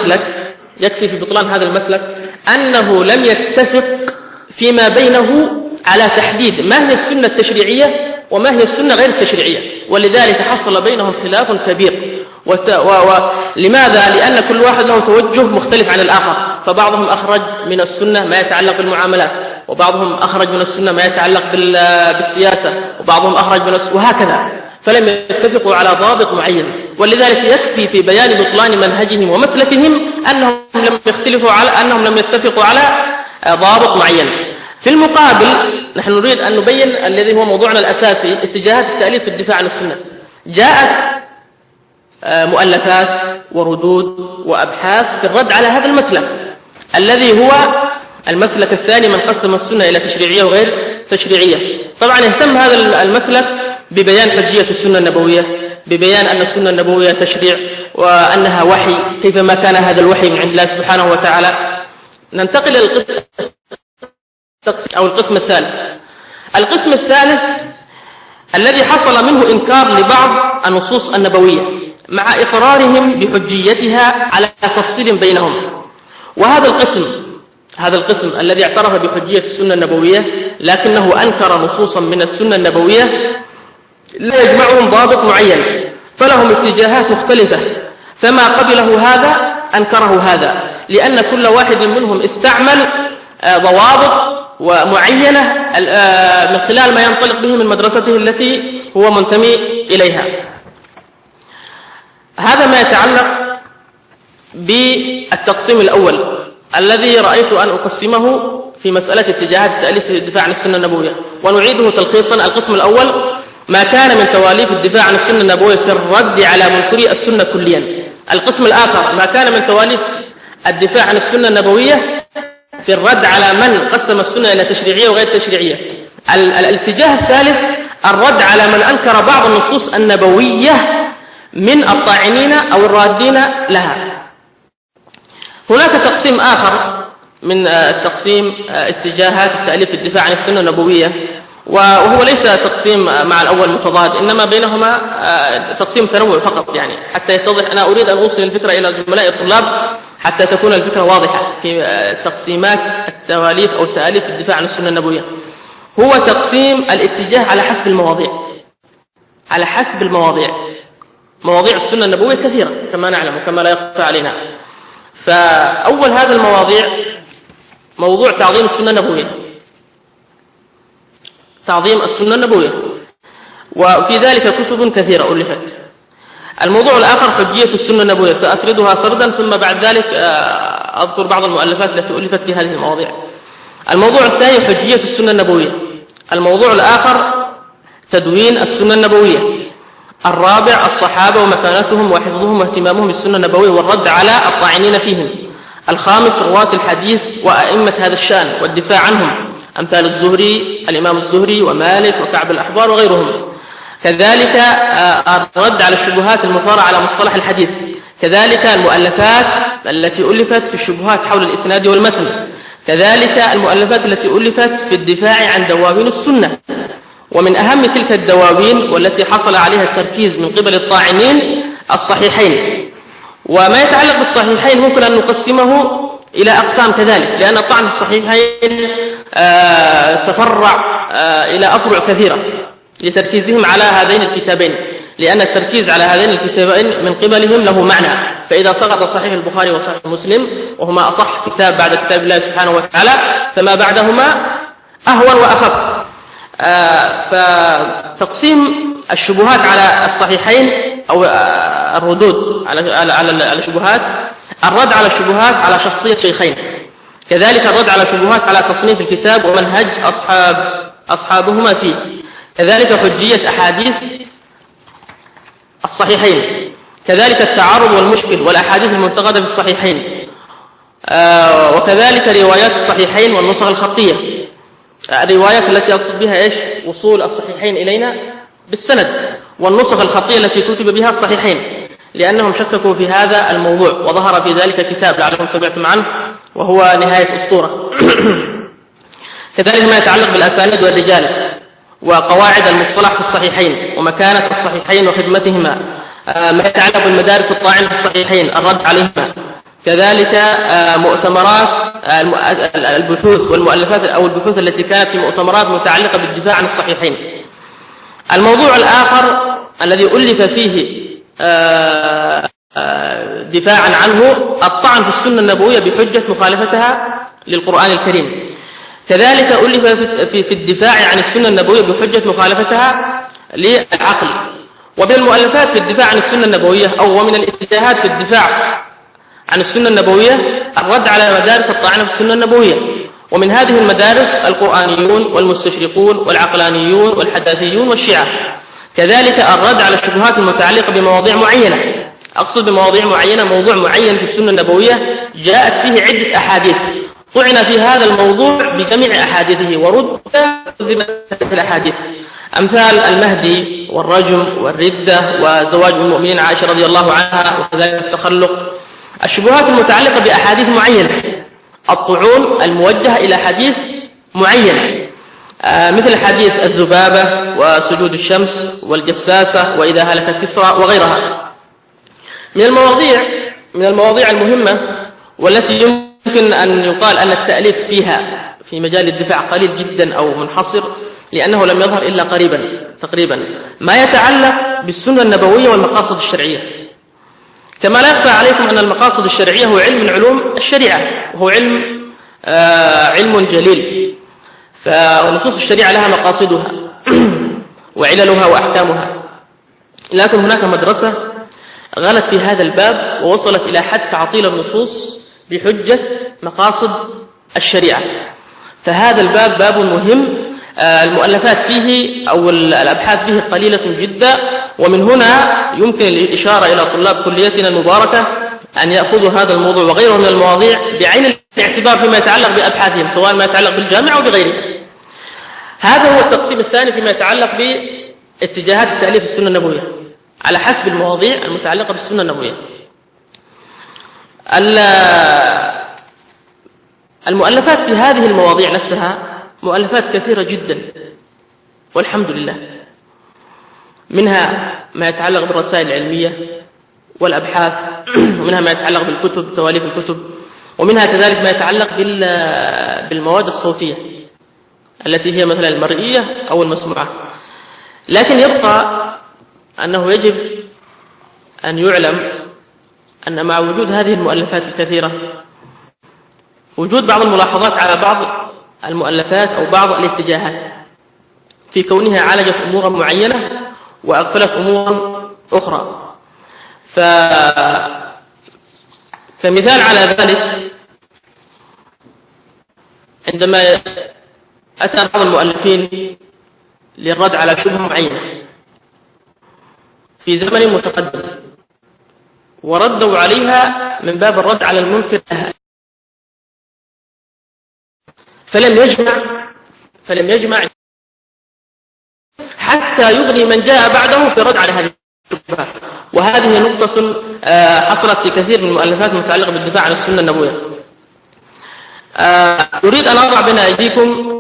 هذا المسلك أنه لم يتفق فيما بينه على تحديد ما هي السنة التشريعية وما هي السنة غير التشريعية، ولذلك حصل بينهم خلاف كبير. لماذا؟ لأن كل واحد له توجه مختلف عن الآخر، فبعضهم أخرج من السنة ما يتعلق بالمعاملات، وبعضهم أخرج من السنة ما يتعلق بالسياسة، وبعضهم أخرج من وهكذا، فلم يتفقوا على ضابط معين. ولذلك يكفي في بيان بطلان منهجهم ومسلكهم أنهم لم يتفقوا على ضابط معين. في المقابل نحن نريد أن نبين الذي هو موضوعنا الأساسي، اتجاهات التأليف في الدفاع عن السنة. جاءت مؤلفات وردود وأبحاث في الرد على هذا المسلك الذي هو المسلك الثاني من قسم السنة إلى تشريعية وغير تشريعية. طبعا يهتم هذا المسلك ببيان حجية السنة النبوية، ببيان أن السنة النبوية تشريع وأنها وحي، كيفما كان هذا الوحي من عند الله سبحانه وتعالى. ننتقل إلى القسم الثالث. القسم الثالث الذي حصل منه إنكار لبعض النصوص النبوية مع إقرارهم بحجيتها على تفصيل بينهم. وهذا القسم الذي اعترف بحجية السنة النبوية لكنه أنكر نصوصا من السنة النبوية لا يجمعهم ضابط معين، فلهم اتجاهات مختلفة، فما قبله هذا أنكره هذا، لأن كل واحد منهم استعمل ضوابط ومعينة من خلال ما ينطلق به من مدرسته التي هو منتمي إليها. هذا ما يتعلق بالتقسيم الأول الذي رأيت أن أقسمه في مسألة اتجاهات التأليف في الدفاع عن السنة النبوية، ونعيده تلخيصا. القسم الأول ما كان من تواليف الدفاع عن السنة النبوية في الرد على منكري السنة كليا. القسم الآخر ما كان من تواليف الدفاع عن السنة النبوية في الرد على من قسم السنة إلى تشريعية وغير تشريعية. الاتجاه الثالث الرد على من أنكر بعض النصوص النبوية من الطاعنين أو الرادين لها. هناك تقسيم آخر من تقسيم اتجاهات التأليف في الدفاع عن السنة النبوية، وهو ليس تقسيم مع الأول متضاد، إنما بينهما تقسيم تنوع فقط، يعني حتى يتضح. أنا أريد أن أوصل الفكرة إلى زملاء الطلاب حتى تكون الفكرة واضحة في تقسيمات التواليف أو التأليف في الدفاع عن السنة النبوية. هو تقسيم الاتجاه على حسب المواضيع. مواضيع السنة النبوية كثيرة كما نعلم وكما لا يخفى علينا. فأول هذا المواضيع موضوع تعظيم السنة النبوية، وفي ذلك كتب كثيرة ألفت. الموضوع الآخر حجية السنة النبوية، سأسردها سردا ثم بعد ذلك أذكر بعض المؤلفات التي ألفت في هذه المواضيع. الموضوع الثاني حجية السنة النبوية. الموضوع الآخر تدوين السنة النبوية. الرابع الصحابة ومكانتهم وحفظهم واهتمامهم بالسنة النبوية والرد على الطاعنين فيهم. الخامس رواة الحديث وأئمة هذا الشأن والدفاع عنهم، أمثال الزهري، الإمام الزهري ومالك وكعب الأحبار وغيرهم. كذلك الرد على الشبهات المثارة على مصطلح الحديث كذلك المؤلفات التي ألفت في الشبهات حول الإسناد والمتن، كذلك المؤلفات التي ألفت في الدفاع عن دواوين السنة. ومن أهم تلك الدواوين والتي حصل عليها التركيز من قبل الطاعنين الصحيحين. وما يتعلق بالصحيحين ممكن أن نقسمه إلى أقسام كذلك، لأن الطعن في الصحيحين تفرع إلى أفرع كثيرة لتركيزهم على هذين الكتابين، لأن التركيز على هذين الكتابين من قبلهم له معنى. فإذا سقط صحيح البخاري وصحيح مسلم وهما أصح كتاب بعد كتاب الله سبحانه وتعالى، فما بعدهما أهون وأخف. فتقسيم الشبهات على الصحيحين أو الردود على الشبهات، الرد على الشبهات على شخصية شيخين، كذلك الرد على الشبهات على تصنيف الكتاب ومنهج أصحابهما فيه، كذلك حجية أحاديث الصحيحين، كذلك التعارض والمشكل والأحاديث المنتقدة في الصحيحين، وكذلك روايات الصحيحين والنسخ الخطية، الروايات التي أقصد بها إيش؟ وصول الصحيحين إلينا بالسند، والنسخ الخطية التي كتب بها الصحيحين، لأنهم شككوا في هذا الموضوع، وظهر في ذلك كتاب لعلكم سمعتم عنه وهو نهاية أسطورة. كذلك ما يتعلق بالأسانيد والرجال وقواعد المصطلح في الصحيحين ومكانة الصحيحين وخدمتهما، ما يتعلق بالمدارس الطاعنة في الصحيحين الرد عليهما، كذلك مؤتمرات البحوث والمؤلفات أو البحوث التي كانت في مؤتمرات متعلقة بالدفاع عن الصحيحين. الموضوع الآخر الذي ألف فيه دفاعا عنه الطعن في السنة النبوية بحجة مخالفتها للقرآن الكريم، كذلك ألف في الدفاع عن السنة النبوية بحجة مخالفتها للعقل. ومن المؤلفات في الدفاع عن السنة النبوية أو ومن الاتجاهات في الدفاع عن السنة النبوية الرد على مدارس الطعنة في السنة النبوية، ومن هذه المدارس القرآنيون والمستشرقون والعقلانيون والحداثيون والشيعة، كذلك الرد على الشبهات المتعلقة بمواضيع معينة. أقصد بمواضيع معينة موضوع معين في السنة النبوية جاءت فيه عدة أحاديث، طعن في هذا الموضوع بجميع أحاديثه ورد في الأحاديث، أمثال المهدي والرجم والردة وزواج المؤمنين عائشة رضي الله عنها، وكذلك التخلق، الشبهات المتعلقة بأحاديث معينة، الطعون الموجهة إلى حديث معين، مثل حديث الذبابة وسجود الشمس والجساسة وإذا هلك كسرى وغيرها. من المواضيع المهمة والتي يمكن أن يقال أن التأليف فيها في مجال الدفاع قليل جدا أو منحصر، لأنه لم يظهر إلا قريبا تقريبا، ما يتعلق بالسنة النبوية والمقاصد الشرعية. كما لا يخفى عليكم أن المقاصد الشرعية هو علم من علوم الشريعة، وهو علم جليل، فنصوص الشريعة لها مقاصدها وعللها وأحكامها، لكن هناك مدرسة غلت في هذا الباب ووصلت إلى حد تعطيل النصوص بحجة مقاصد الشريعة، فهذا الباب باب مهم. المؤلفات فيه أو الأبحاث فيه قليلة جدا، ومن هنا يمكن الإشارة إلى طلاب كليتنا المباركة أن يأخذوا هذا الموضوع وغيره من المواضيع بعين الاعتبار فيما يتعلق بأبحاثهم، سواء ما يتعلق بالجامعة أو بغيره. هذا هو التقسيم الثاني فيما يتعلق باتجاهات التأليف السنة النبوية على حسب المواضيع المتعلقة بالسنة النبوية. المؤلفات في هذه المواضيع نفسها مؤلفات كثيرة جدا والحمد لله، منها ما يتعلق بالرسائل العلمية والأبحاث، ومنها ما يتعلق بالكتب تواليف الكتب، ومنها كذلك ما يتعلق بالمواد الصوتية التي هي مثلا المرئية أو المسموعة. لكن يبقى أنه يجب أن يعلم أن مع وجود هذه المؤلفات الكثيرة وجود بعض الملاحظات على بعض المؤلفات أو بعض الاتجاهات في كونها عالجت أمورا معينة وأغفلت أمورا أخرى. فمثال على ذلك عندما أتى بعض المؤلفين للرد على شبهة معينة في زمن متقدم وردوا عليها من باب الرد على المنكر لها، فلم يجمع حتى يغني من جاء بعده في الرد على هذه الشبهات. وهذه نقطة حصلت في كثير من المؤلفات المتعلقة بالدفاع عن السنة النبوية. أريد أن أضع بين أيديكم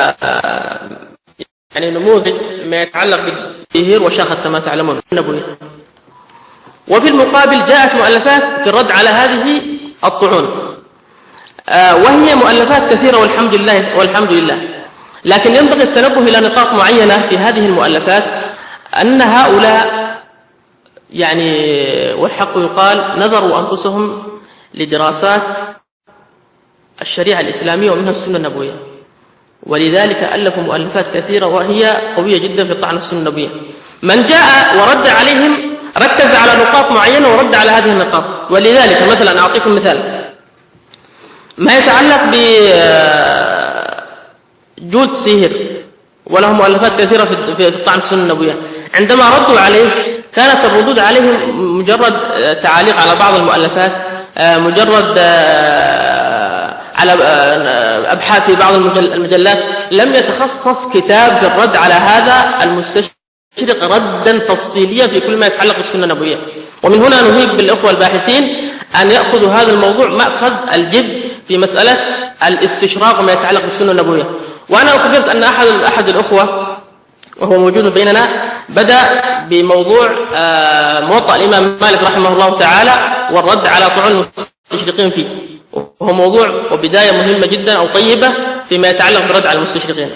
يعني نموذج ما يتعلق بالتطهير وشاخة كما تعلمون النبوية. وفي المقابل جاءت مؤلفات في الرد على هذه الطعون، وهي مؤلفات كثيرة والحمد لله. لكن ينبغي التنبه إلى نقاط معينة في هذه المؤلفات، أن هؤلاء يعني والحق يقال نظروا أنفسهم لدراسات الشريعة الإسلامية ومنها السنة النبوية، ولذلك ألفوا مؤلفات كثيرة وهي قوية جدا في طعن السنة النبوية. من جاء ورد عليهم ركز على نقاط معينة ورد على هذه النقاط. ولذلك مثلا أعطيكم مثال ما يتعلق بجولد سيهر، وله مؤلفات كثيرة في طعن السنة النبوية. عندما ردوا عليه كانت الردود عليهم مجرد تعاليق على بعض المؤلفات، مجرد على أبحاث في بعض المجلات. لم يتخصص كتاب في الرد على هذا المستشرق ردا تفصيليا في كل ما يتعلق بالسنة النبوية. ومن هنا نهيب بالإخوة الباحثين أن يأخذوا هذا الموضوع مأخذ الجد في مسألة الاستشراق وما يتعلق بالسنة النبوية. وأنا أخبرت أن أحد الأخوة وهو موجود بيننا بدأ بموضوع موطأ الإمام مالك رحمه الله تعالى والرد على طعون المستشرقين فيه، وهو موضوع وبداية مهمة جدا أو طيبة فيما يتعلق بالرد على المستشرقين.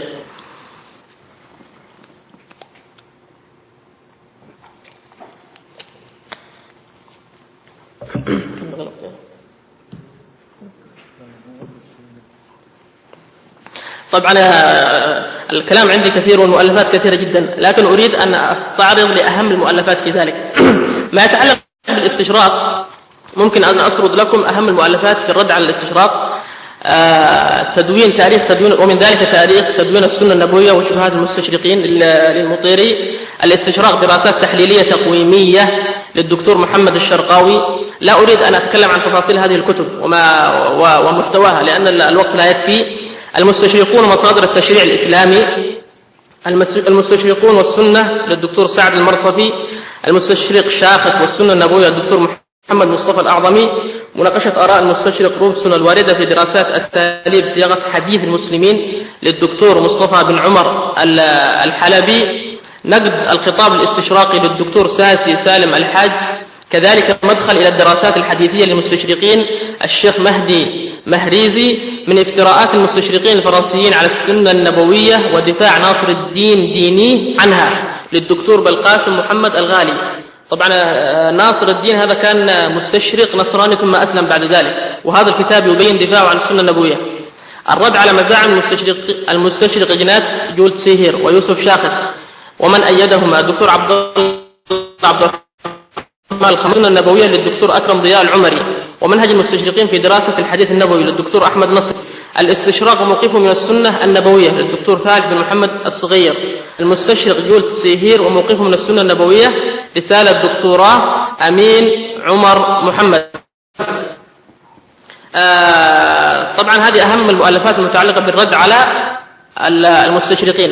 طبعا الكلام عندي كثير والمؤلفات كثيرة جدا، لكن أريد أن أستعرض لأهم المؤلفات في ذلك. ما يتعلق بالاستشراق ممكن أن أسرد لكم أهم المؤلفات في الرد على الاستشراق. تاريخ تدوين، ومن ذلك تاريخ تدوين السنة النبوية وشبهات المستشرقين للمطيري. الاستشراق دراسات تحليلية تقويمية للدكتور محمد الشرقاوي. لا أريد أن أتكلم عن تفاصيل هذه الكتب ومحتواها لأن الوقت لا يكفي. المستشرقون ومصادر التشريع الإسلامي، المستشرقون والسنة للدكتور سعد المرصفي، المستشرق شاخت والسنة النبوية للدكتور محمد مصطفى الأعظمي، مناقشة آراء المستشرق روبسون الواردة في دراسات أساليب صياغة حديث المسلمين للدكتور مصطفى بن عمر الحلبي، نقد الخطاب الاستشراقي للدكتور ساسي سالم الحاج. كذلك مدخل إلى الدراسات الحديثية للمستشرقين الشيخ مهدي مهريزي، من افتراءات المستشرقين الفرنسيين على السنة النبوية ودفاع ناصر الدين ديني عنها للدكتور بالقاسم محمد الغالي. طبعا ناصر الدين هذا كان مستشرق نصراني ثم أسلم بعد ذلك، وهذا الكتاب يبين دفاعه عن السنة النبوية. الرد على مزاعم المستشرق جنات جولد سيهر ويوسف شاخت ومن أيدهما الدكتور عبد الرحمن الخمسة النبوية للدكتور أكرم ضياء العمري، ومنهج المستشرقين في دراسة الحديث النبوي للدكتور أحمد نصر، الاستشراق وموقفه من السنة النبوية للدكتور فاج بن محمد الصغير، المستشرق جولد سيهير وموقفه من السنة النبوية، رسالة دكتوراه أمين عمر محمد. طبعا هذه أهم المؤلفات المتعلقة بالرد على المستشرقين.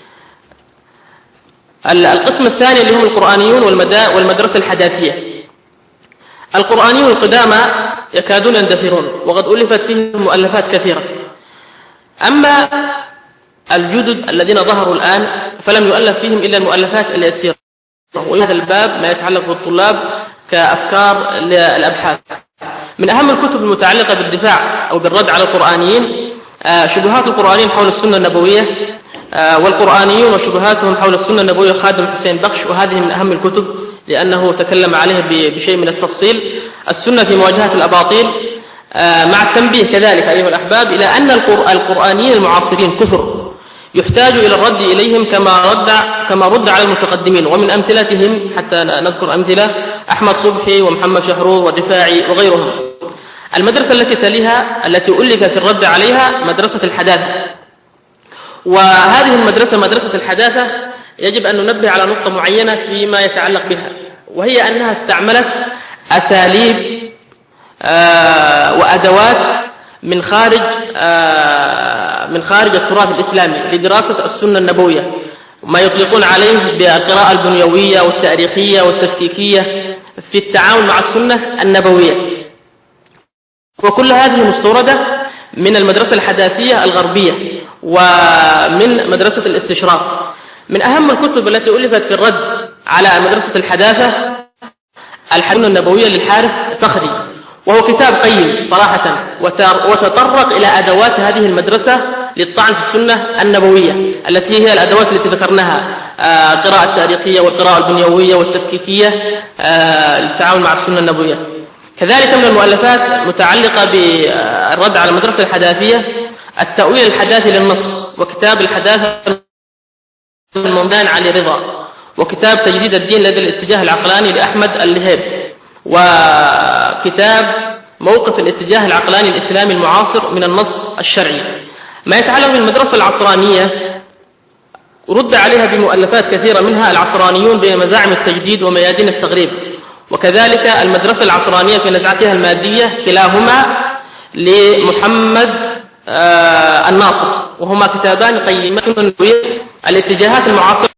القسم الثاني اللي هم القرآنيون والمدرسة الحداثية. القرآنيون القدامى يكادون يندثرون وقد ألفت فيهم مؤلفات كثيرة. أما الجدد الذين ظهروا الآن فلم يؤلف فيهم إلا المؤلفات اليسيرة، وهذا الباب ما يتعلق بالطلاب كأفكار للأبحاث. من أهم الكتب المتعلقة بالدفاع أو بالرد على القرآنيين شبهات القرآنيين حول السنة النبوية، والقرآنيون وشبهاتهم حول السنة النبوية خادم حسين بخش، وهذه من أهم الكتب لأنه تكلم عليه بشيء من التفصيل. السنة في مواجهة الأباطيل، مع التنبيه كذلك أيها الأحباب إلى أن القرآنيين المعاصرين كثر يحتاج إلى الرد إليهم كما رد على المتقدمين، ومن أمثلتهم حتى نذكر أمثلة أحمد صبحي ومحمد شهرور والرفاعي وغيرهم. المدرسة التي تليها التي ألف في الرد عليها مدرسة الحداثة، وهذه المدرسة مدرسة الحداثة يجب أن ننبه على نقطة معينة فيما يتعلق بها، وهي أنها استعملت أساليب وأدوات من خارج التراث الإسلامي لدراسة السنة النبوية، ما يطلقون عليه بالقراءة البنيوية والتاريخية والتفكيكية في التعامل مع السنة النبوية. وكل هذه مستوردة من المدرسة الحداثية الغربية ومن مدرسة الاستشراق. من أهم الكتب التي ألفت في الرد على مدرسة الحداثة الحديث النبوية للحارث فخري، وهو كتاب قيم صراحة، وتطرق إلى أدوات هذه المدرسة للطعن في السنة النبوية التي هي الأدوات التي ذكرناها: القراءة التاريخية والقراءة البنيوية والتفكيكية للتعامل مع السنة النبوية. كذلك من المؤلفات متعلقة بالرد على المدرسة الحداثية التأويل الحداثي للنص، وكتاب الحداثة الممدان علي رضا، وكتاب تجديد الدين لدى الاتجاه العقلاني لأحمد اللهيب، وكتاب موقف الاتجاه العقلاني الإسلامي المعاصر من النص الشرعي. ما يتعلق بالمدرسة العصرانية رد عليها بمؤلفات كثيرة، منها العصرانيون بين مزاعم التجديد وميادين التغريب، وكذلك المدرسة العصرانية في نزعتها المادية، كلاهما لمحمد الناصر، وهما كتابان قيمان الاتجاهات المعاصرة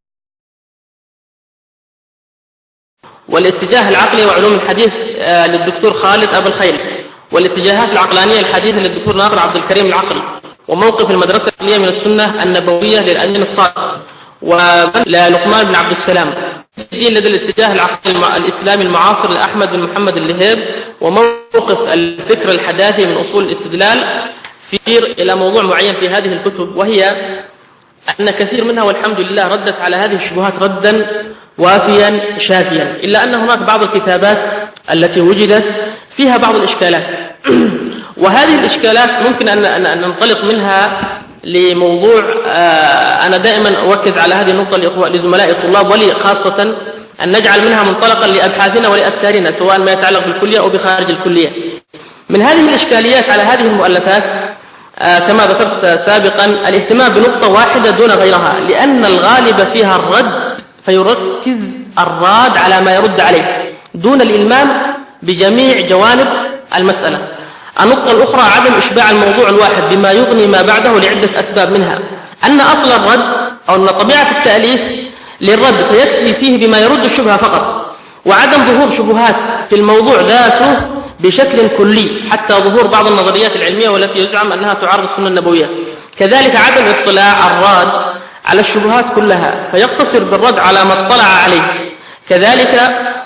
والاتجاه العقلي وعلوم الحديث للدكتور خالد أبو الخيل، والاتجاهات العقلانية الحديثة للدكتور ناصر عبد الكريم العقل، وموقف المدرسة العقلية من السنة النبوية للأمين الصادق ولقمان بن عبد السلام، الدين لدى الاتجاه العقلي الإسلامي المعاصر لأحمد بن محمد اللهيب، وموقف الفكر الحداثي من أصول الاستدلال. في إلى موضوع معين في هذه الكتب، وهي أن كثير منها والحمد لله ردت على هذه الشبهات ردا وافيا شافيا، إلا أن هناك بعض الكتابات التي وجدت فيها بعض الإشكالات وهذه الإشكالات ممكن أن ننطلق منها لموضوع أنا دائما أركز على هذه النقطة لزملائي الطلاب ولي خاصة، أن نجعل منها منطلقا لأبحاثنا ولأفكارنا سواء ما يتعلق بالكلية أو بخارج الكلية. من هذه الإشكاليات على هذه المؤلفات كما ذكرت سابقا الاهتمام بنقطة واحدة دون غيرها، لأن الغالب فيها الرد، فيركز الراد على ما يرد عليه دون الإلمام بجميع جوانب المسألة. النقطة الأخرى عدم إشباع الموضوع الواحد بما يغني ما بعده لعدة أسباب، منها أن أصل الرد أو أن طبيعة التأليف للرد فيكفي فيه بما يرد الشبهة فقط، وعدم ظهور شبهات في الموضوع ذاته بشكل كلي حتى ظهور بعض النظريات العلمية والتي يزعم أنها تعارض السنة النبوية. كذلك عدم اطلاع الراد على الشبهات كلها فيقتصر بالرد على ما اطلع عليه. كذلك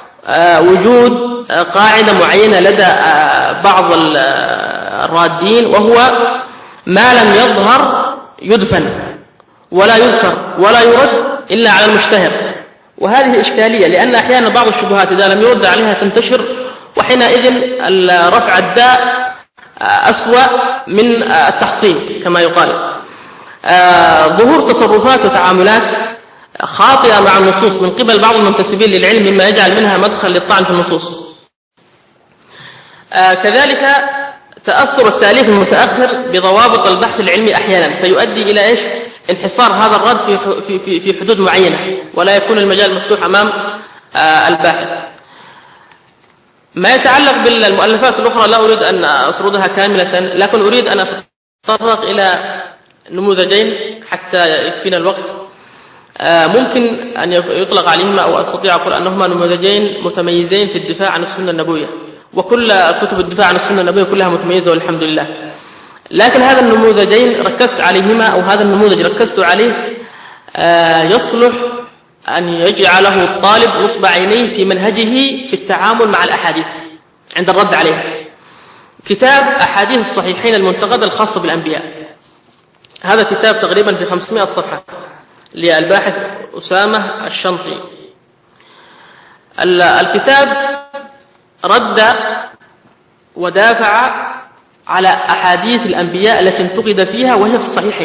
وجود قاعدة معينة لدى بعض الرادين، وهو ما لم يظهر يدفن ولا يذكر ولا يرد إلا على المشتهر، وهذه إشكالية لأن أحيانا بعض الشبهات إذا لم يرد عليها تنتشر، وحينئذ رفع الداء أسوأ من التحصين كما يقال. ظهور تصرفات وتعاملات خاطئة مع النصوص من قبل بعض المنتسبين للعلم مما يجعل منها مدخل للطعن في النصوص. كذلك تأثر التأليف المتأخر بضوابط البحث العلمي أحيانا فيؤدي إلى إيش؟ انحصار هذا الرد في حدود معينة ولا يكون المجال مفتوح أمام الباحث. ما يتعلق بالمؤلفات الأخرى لا أريد أن أسردها كاملة، لكن أريد أن أتطرق إلى نموذجين حتى يكفينا الوقت ممكن أن يطلق عليهما أو أستطيع أقول أنهما نموذجين متميزين في الدفاع عن السنة النبوية، وكل كتب الدفاع عن السنة النبوية كلها متميزة والحمد لله. لكن هذا النموذجين ركزت عليهما أو هذا النموذج ركزت عليه يصلح أن يجعله الطالب نصب عينيه في منهجه في التعامل مع الأحاديث عند الرد عليها. كتاب أحاديث الصحيحين المنتقدة الخاصة بالأنبياء، هذا كتاب تقريبا في 500 صفحة للباحث أسامة الشنطي. الكتاب رد ودافع على أحاديث الأنبياء التي انتقد فيها وهي في الصحيحين.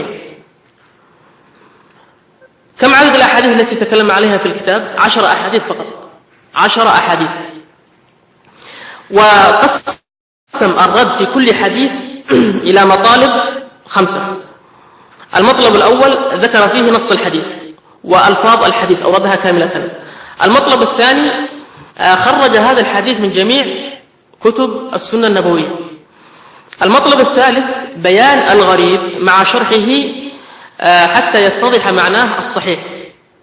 كم عدد الأحاديث التي تكلم عليها في الكتاب؟ 10 أحاديث فقط، 10 أحاديث. وقسم الرد في كل حديث إلى مطالب 5. المطلب الأول ذكر فيه نص الحديث وألفاظ الحديث أوردها كاملة. المطلب الثاني خرج هذا الحديث من جميع كتب السنة النبوية. المطلب الثالث بيان الغريب مع شرحه حتى يتضح معناه الصحيح.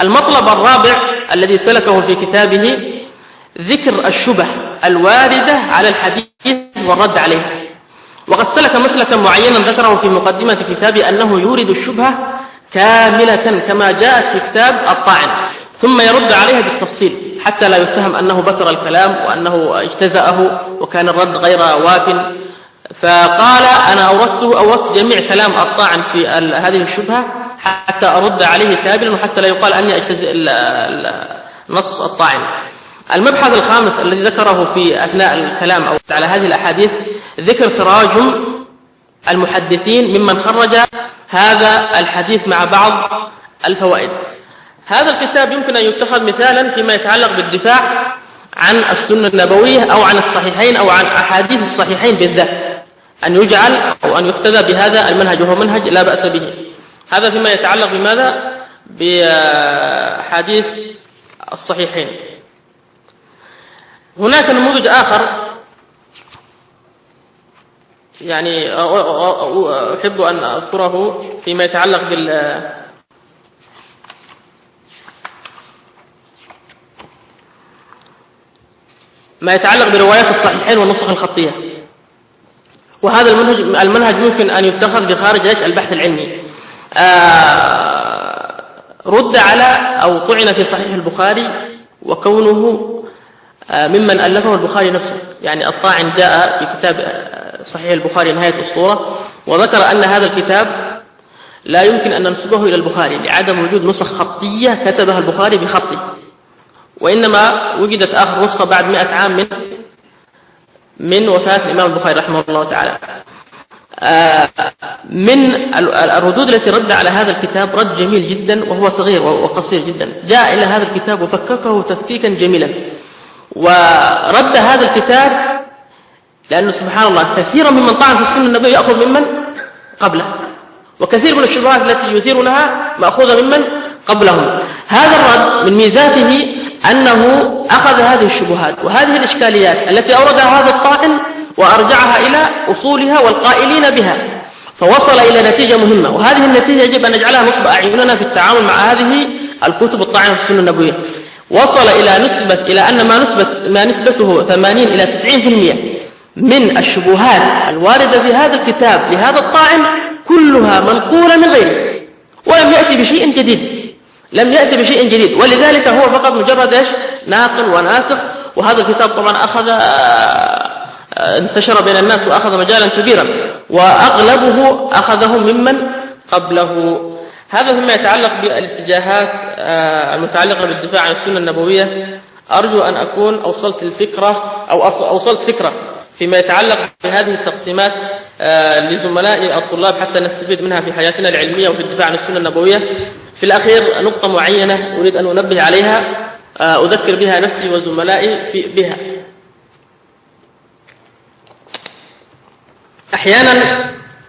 المطلب الرابع الذي سلكه في كتابه ذكر الشبه الواردة على الحديث والرد عليه. وقد سلك مسلكا معينا ذكره في مقدمة كتابه أنه يورد الشبهة كاملة كما جاءت في كتاب الطاعن، ثم يرد عليها بالتفصيل حتى لا يتهم أنه بكر الكلام وأنه اجتزأه وكان الرد غير واف. فقال أنا أوردت جميع كلام الطاعن في هذه الشبهة حتى أرد عليه كاملا وحتى لا يقال أني أجتزئ نص الطاعن. المبحث الخامس الذي ذكره في أثناء الكلام أو على هذه الأحاديث ذكر تراجم المحدثين ممن خرج هذا الحديث مع بعض الفوائد. هذا الكتاب يمكن أن يتخذ مثالا فيما يتعلق بالدفاع عن السنة النبوية أو عن الصحيحين أو عن أحاديث الصحيحين بالذات، أن يجعل أو أن يقتدى بهذا المنهج، وهو منهج لا بأس به. هذا فيما يتعلق بماذا؟ بأحاديث الصحيحين. هناك نموذج آخر يعني أحب أن أذكره فيما يتعلق ما يتعلق بروايات الصحيحين والنسخ الخطية. وهذا المنهج ممكن أن يتخذ بخارج البحث العلمي. رد على أو طعن في صحيح البخاري وكونه ممن ألفه البخاري نفسه، يعني الطاعن جاء في كتاب صحيح البخاري نهاية أسطورة وذكر أن هذا الكتاب لا يمكن أن ننسبه إلى البخاري لعدم وجود نسخ خطية كتبها البخاري بخطه، وإنما وجدت آخر نسخة بعد 100 عام من وفاة الإمام البخاري رحمه الله تعالى. من الردود التي رد على هذا الكتاب رد جميل جدا وهو صغير وقصير جدا، جاء إلى هذا الكتاب وفككه تفكيكا جميلا ورد هذا الكتاب، لأنه سبحان الله كثيرا ممن طعن في السنة النبوية يأخذ ممن قبله، وكثير من الشبهات التي يثير لها مأخوذة ممن قبلهم. هذا الرد من ميزاته أنه أخذ هذه الشبهات وهذه الإشكاليات التي أوردها هذا الطائن وأرجعها إلى أصولها والقائلين بها، فوصل إلى نتيجة مهمة، وهذه النتيجة يجب أن نجعلها نصب أعيننا في التعامل مع هذه الكتب الطاعنة في السنة النبوية. وصل إلى أن ما نسبته 80 إلى 90% من الشبهات الواردة في هذا الكتاب لهذا الطاعن كلها منقولة من غيره، ولم يأتي بشيء جديد، ولذلك هو فقط مجرد ناقل وناسخ. وهذا الكتاب طبعا انتشر بين الناس وأخذ مجالا كبيرا، وأغلبه أخذه ممن قبله. هذا فيما يتعلق بالاتجاهات المتعلقة بالدفاع عن السنة النبوية. أرجو أن أكون أوصلت الفكرة أو أوصلت فكرة فيما يتعلق بهذه التقسيمات لزملائي الطلاب حتى نستفيد منها في حياتنا العلمية وفي الدفاع عن السنة النبوية. في الأخير نقطة معينة أريد أن أنبه عليها أذكر بها نفسي وزملائي بها. أحيانا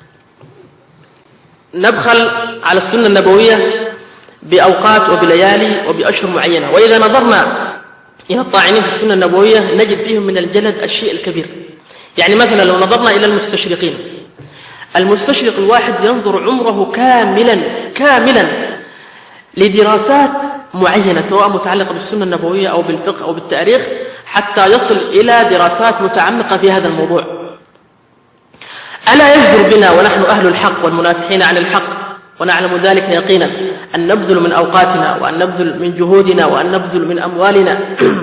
نبخل على السنة النبوية بأوقات وبليالي وبأشهر معينة، وإذا نظرنا إلى الطاعنين في السنة النبوية نجد فيهم من الجلد الشيء الكبير. يعني مثلا لو نظرنا إلى المستشرقين، المستشرق الواحد ينظر عمره كاملا لدراسات معينة سواء متعلقة بالسنة النبوية أو بالفقه أو بالتاريخ حتى يصل إلى دراسات متعمقة في هذا الموضوع. ألا يجدر بنا ونحن أهل الحق والمنافحين عن الحق ونعلم ذلك يقينا أن نبذل من أوقاتنا وأن نبذل من جهودنا وأن نبذل من أموالنا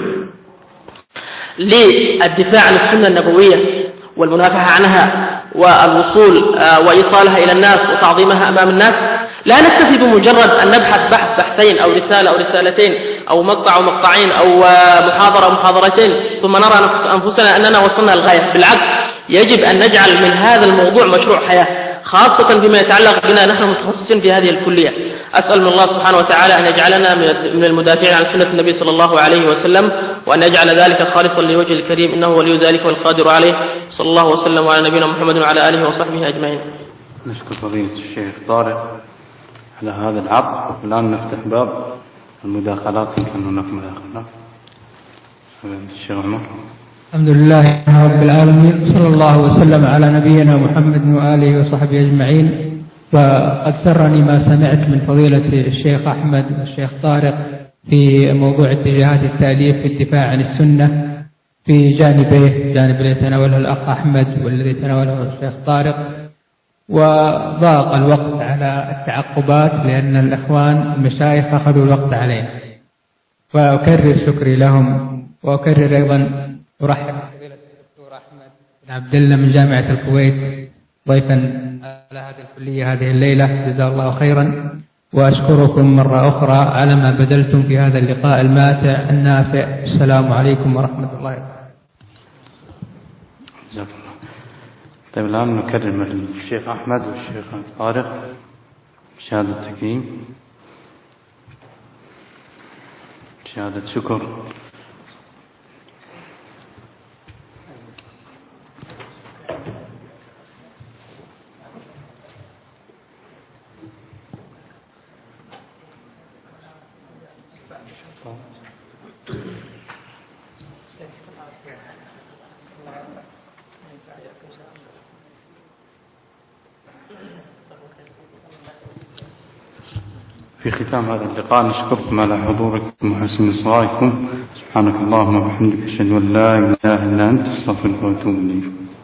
للدفاع عن السنة النبوية والمنافحة عنها والوصول وإيصالها إلى الناس وتعظيمها أمام الناس؟ لا نكتفي بمجرد أن نبحث بحثين أو رسالة أو رسالتين أو مقطع أو مقطعين أو محاضرة أو محاضرتين ثم نرى أنفسنا أننا وصلنا للغاية. بالعكس، يجب أن نجعل من هذا الموضوع مشروع حياة، خاصة بما يتعلق بنا نحن متخصصين في هذه الكلية. أسأل من الله سبحانه وتعالى أن يجعلنا من المدافعين عن سنة النبي صلى الله عليه وسلم، وأن يجعل ذلك خالصا لوجه الكريم، إنه ولي ذلك والقادر عليه. صلى الله وسلم على نبينا محمد وعلى آله وصحبه أجمعين. نشكر فضيلة الشيخ طارق على هذا العرض. والآن نفتح باب المداخلات، إن كان هناك مداخلات. الشيخ عمر. الحمد لله رب العالمين، صلى الله وسلم على نبينا محمد وآله وصحبه أجمعين. وقد سرني ما سمعت من فضيلة الشيخ أحمد والشيخ طارق في موضوع اتجاهات التأليف في الدفاع عن السنة في جانبيه، جانب الذي يتناوله الأخ أحمد والذي يتناوله الشيخ طارق، وضاق الوقت على التعقبات لأن الإخوان المشايخ أخذوا الوقت علينا، وأكرر شكري لهم، وأكرر أيضا أرحب بفضيلة الدكتور أحمد بن عبد الله من جامعة الكويت ضيفا على هذه الكلية هذه الليلة، جزاه الله خيرا، وأشكركم مرة أخرى على ما بذلتم في هذا اللقاء الماتع النافع. السلام عليكم ورحمة الله وبركاته. جزاك الله. طيب الآن نكرم الشيخ أحمد والشيخ طارق شهادة تكريم، شهادة شكر. في ختام هذا اللقاء نشكركم على حضوركم وحسن إصغائكم. سبحانك اللهم وبحمدك، أشهد أن لا إله إلا أنت، أستغفرك وأتوب إليك.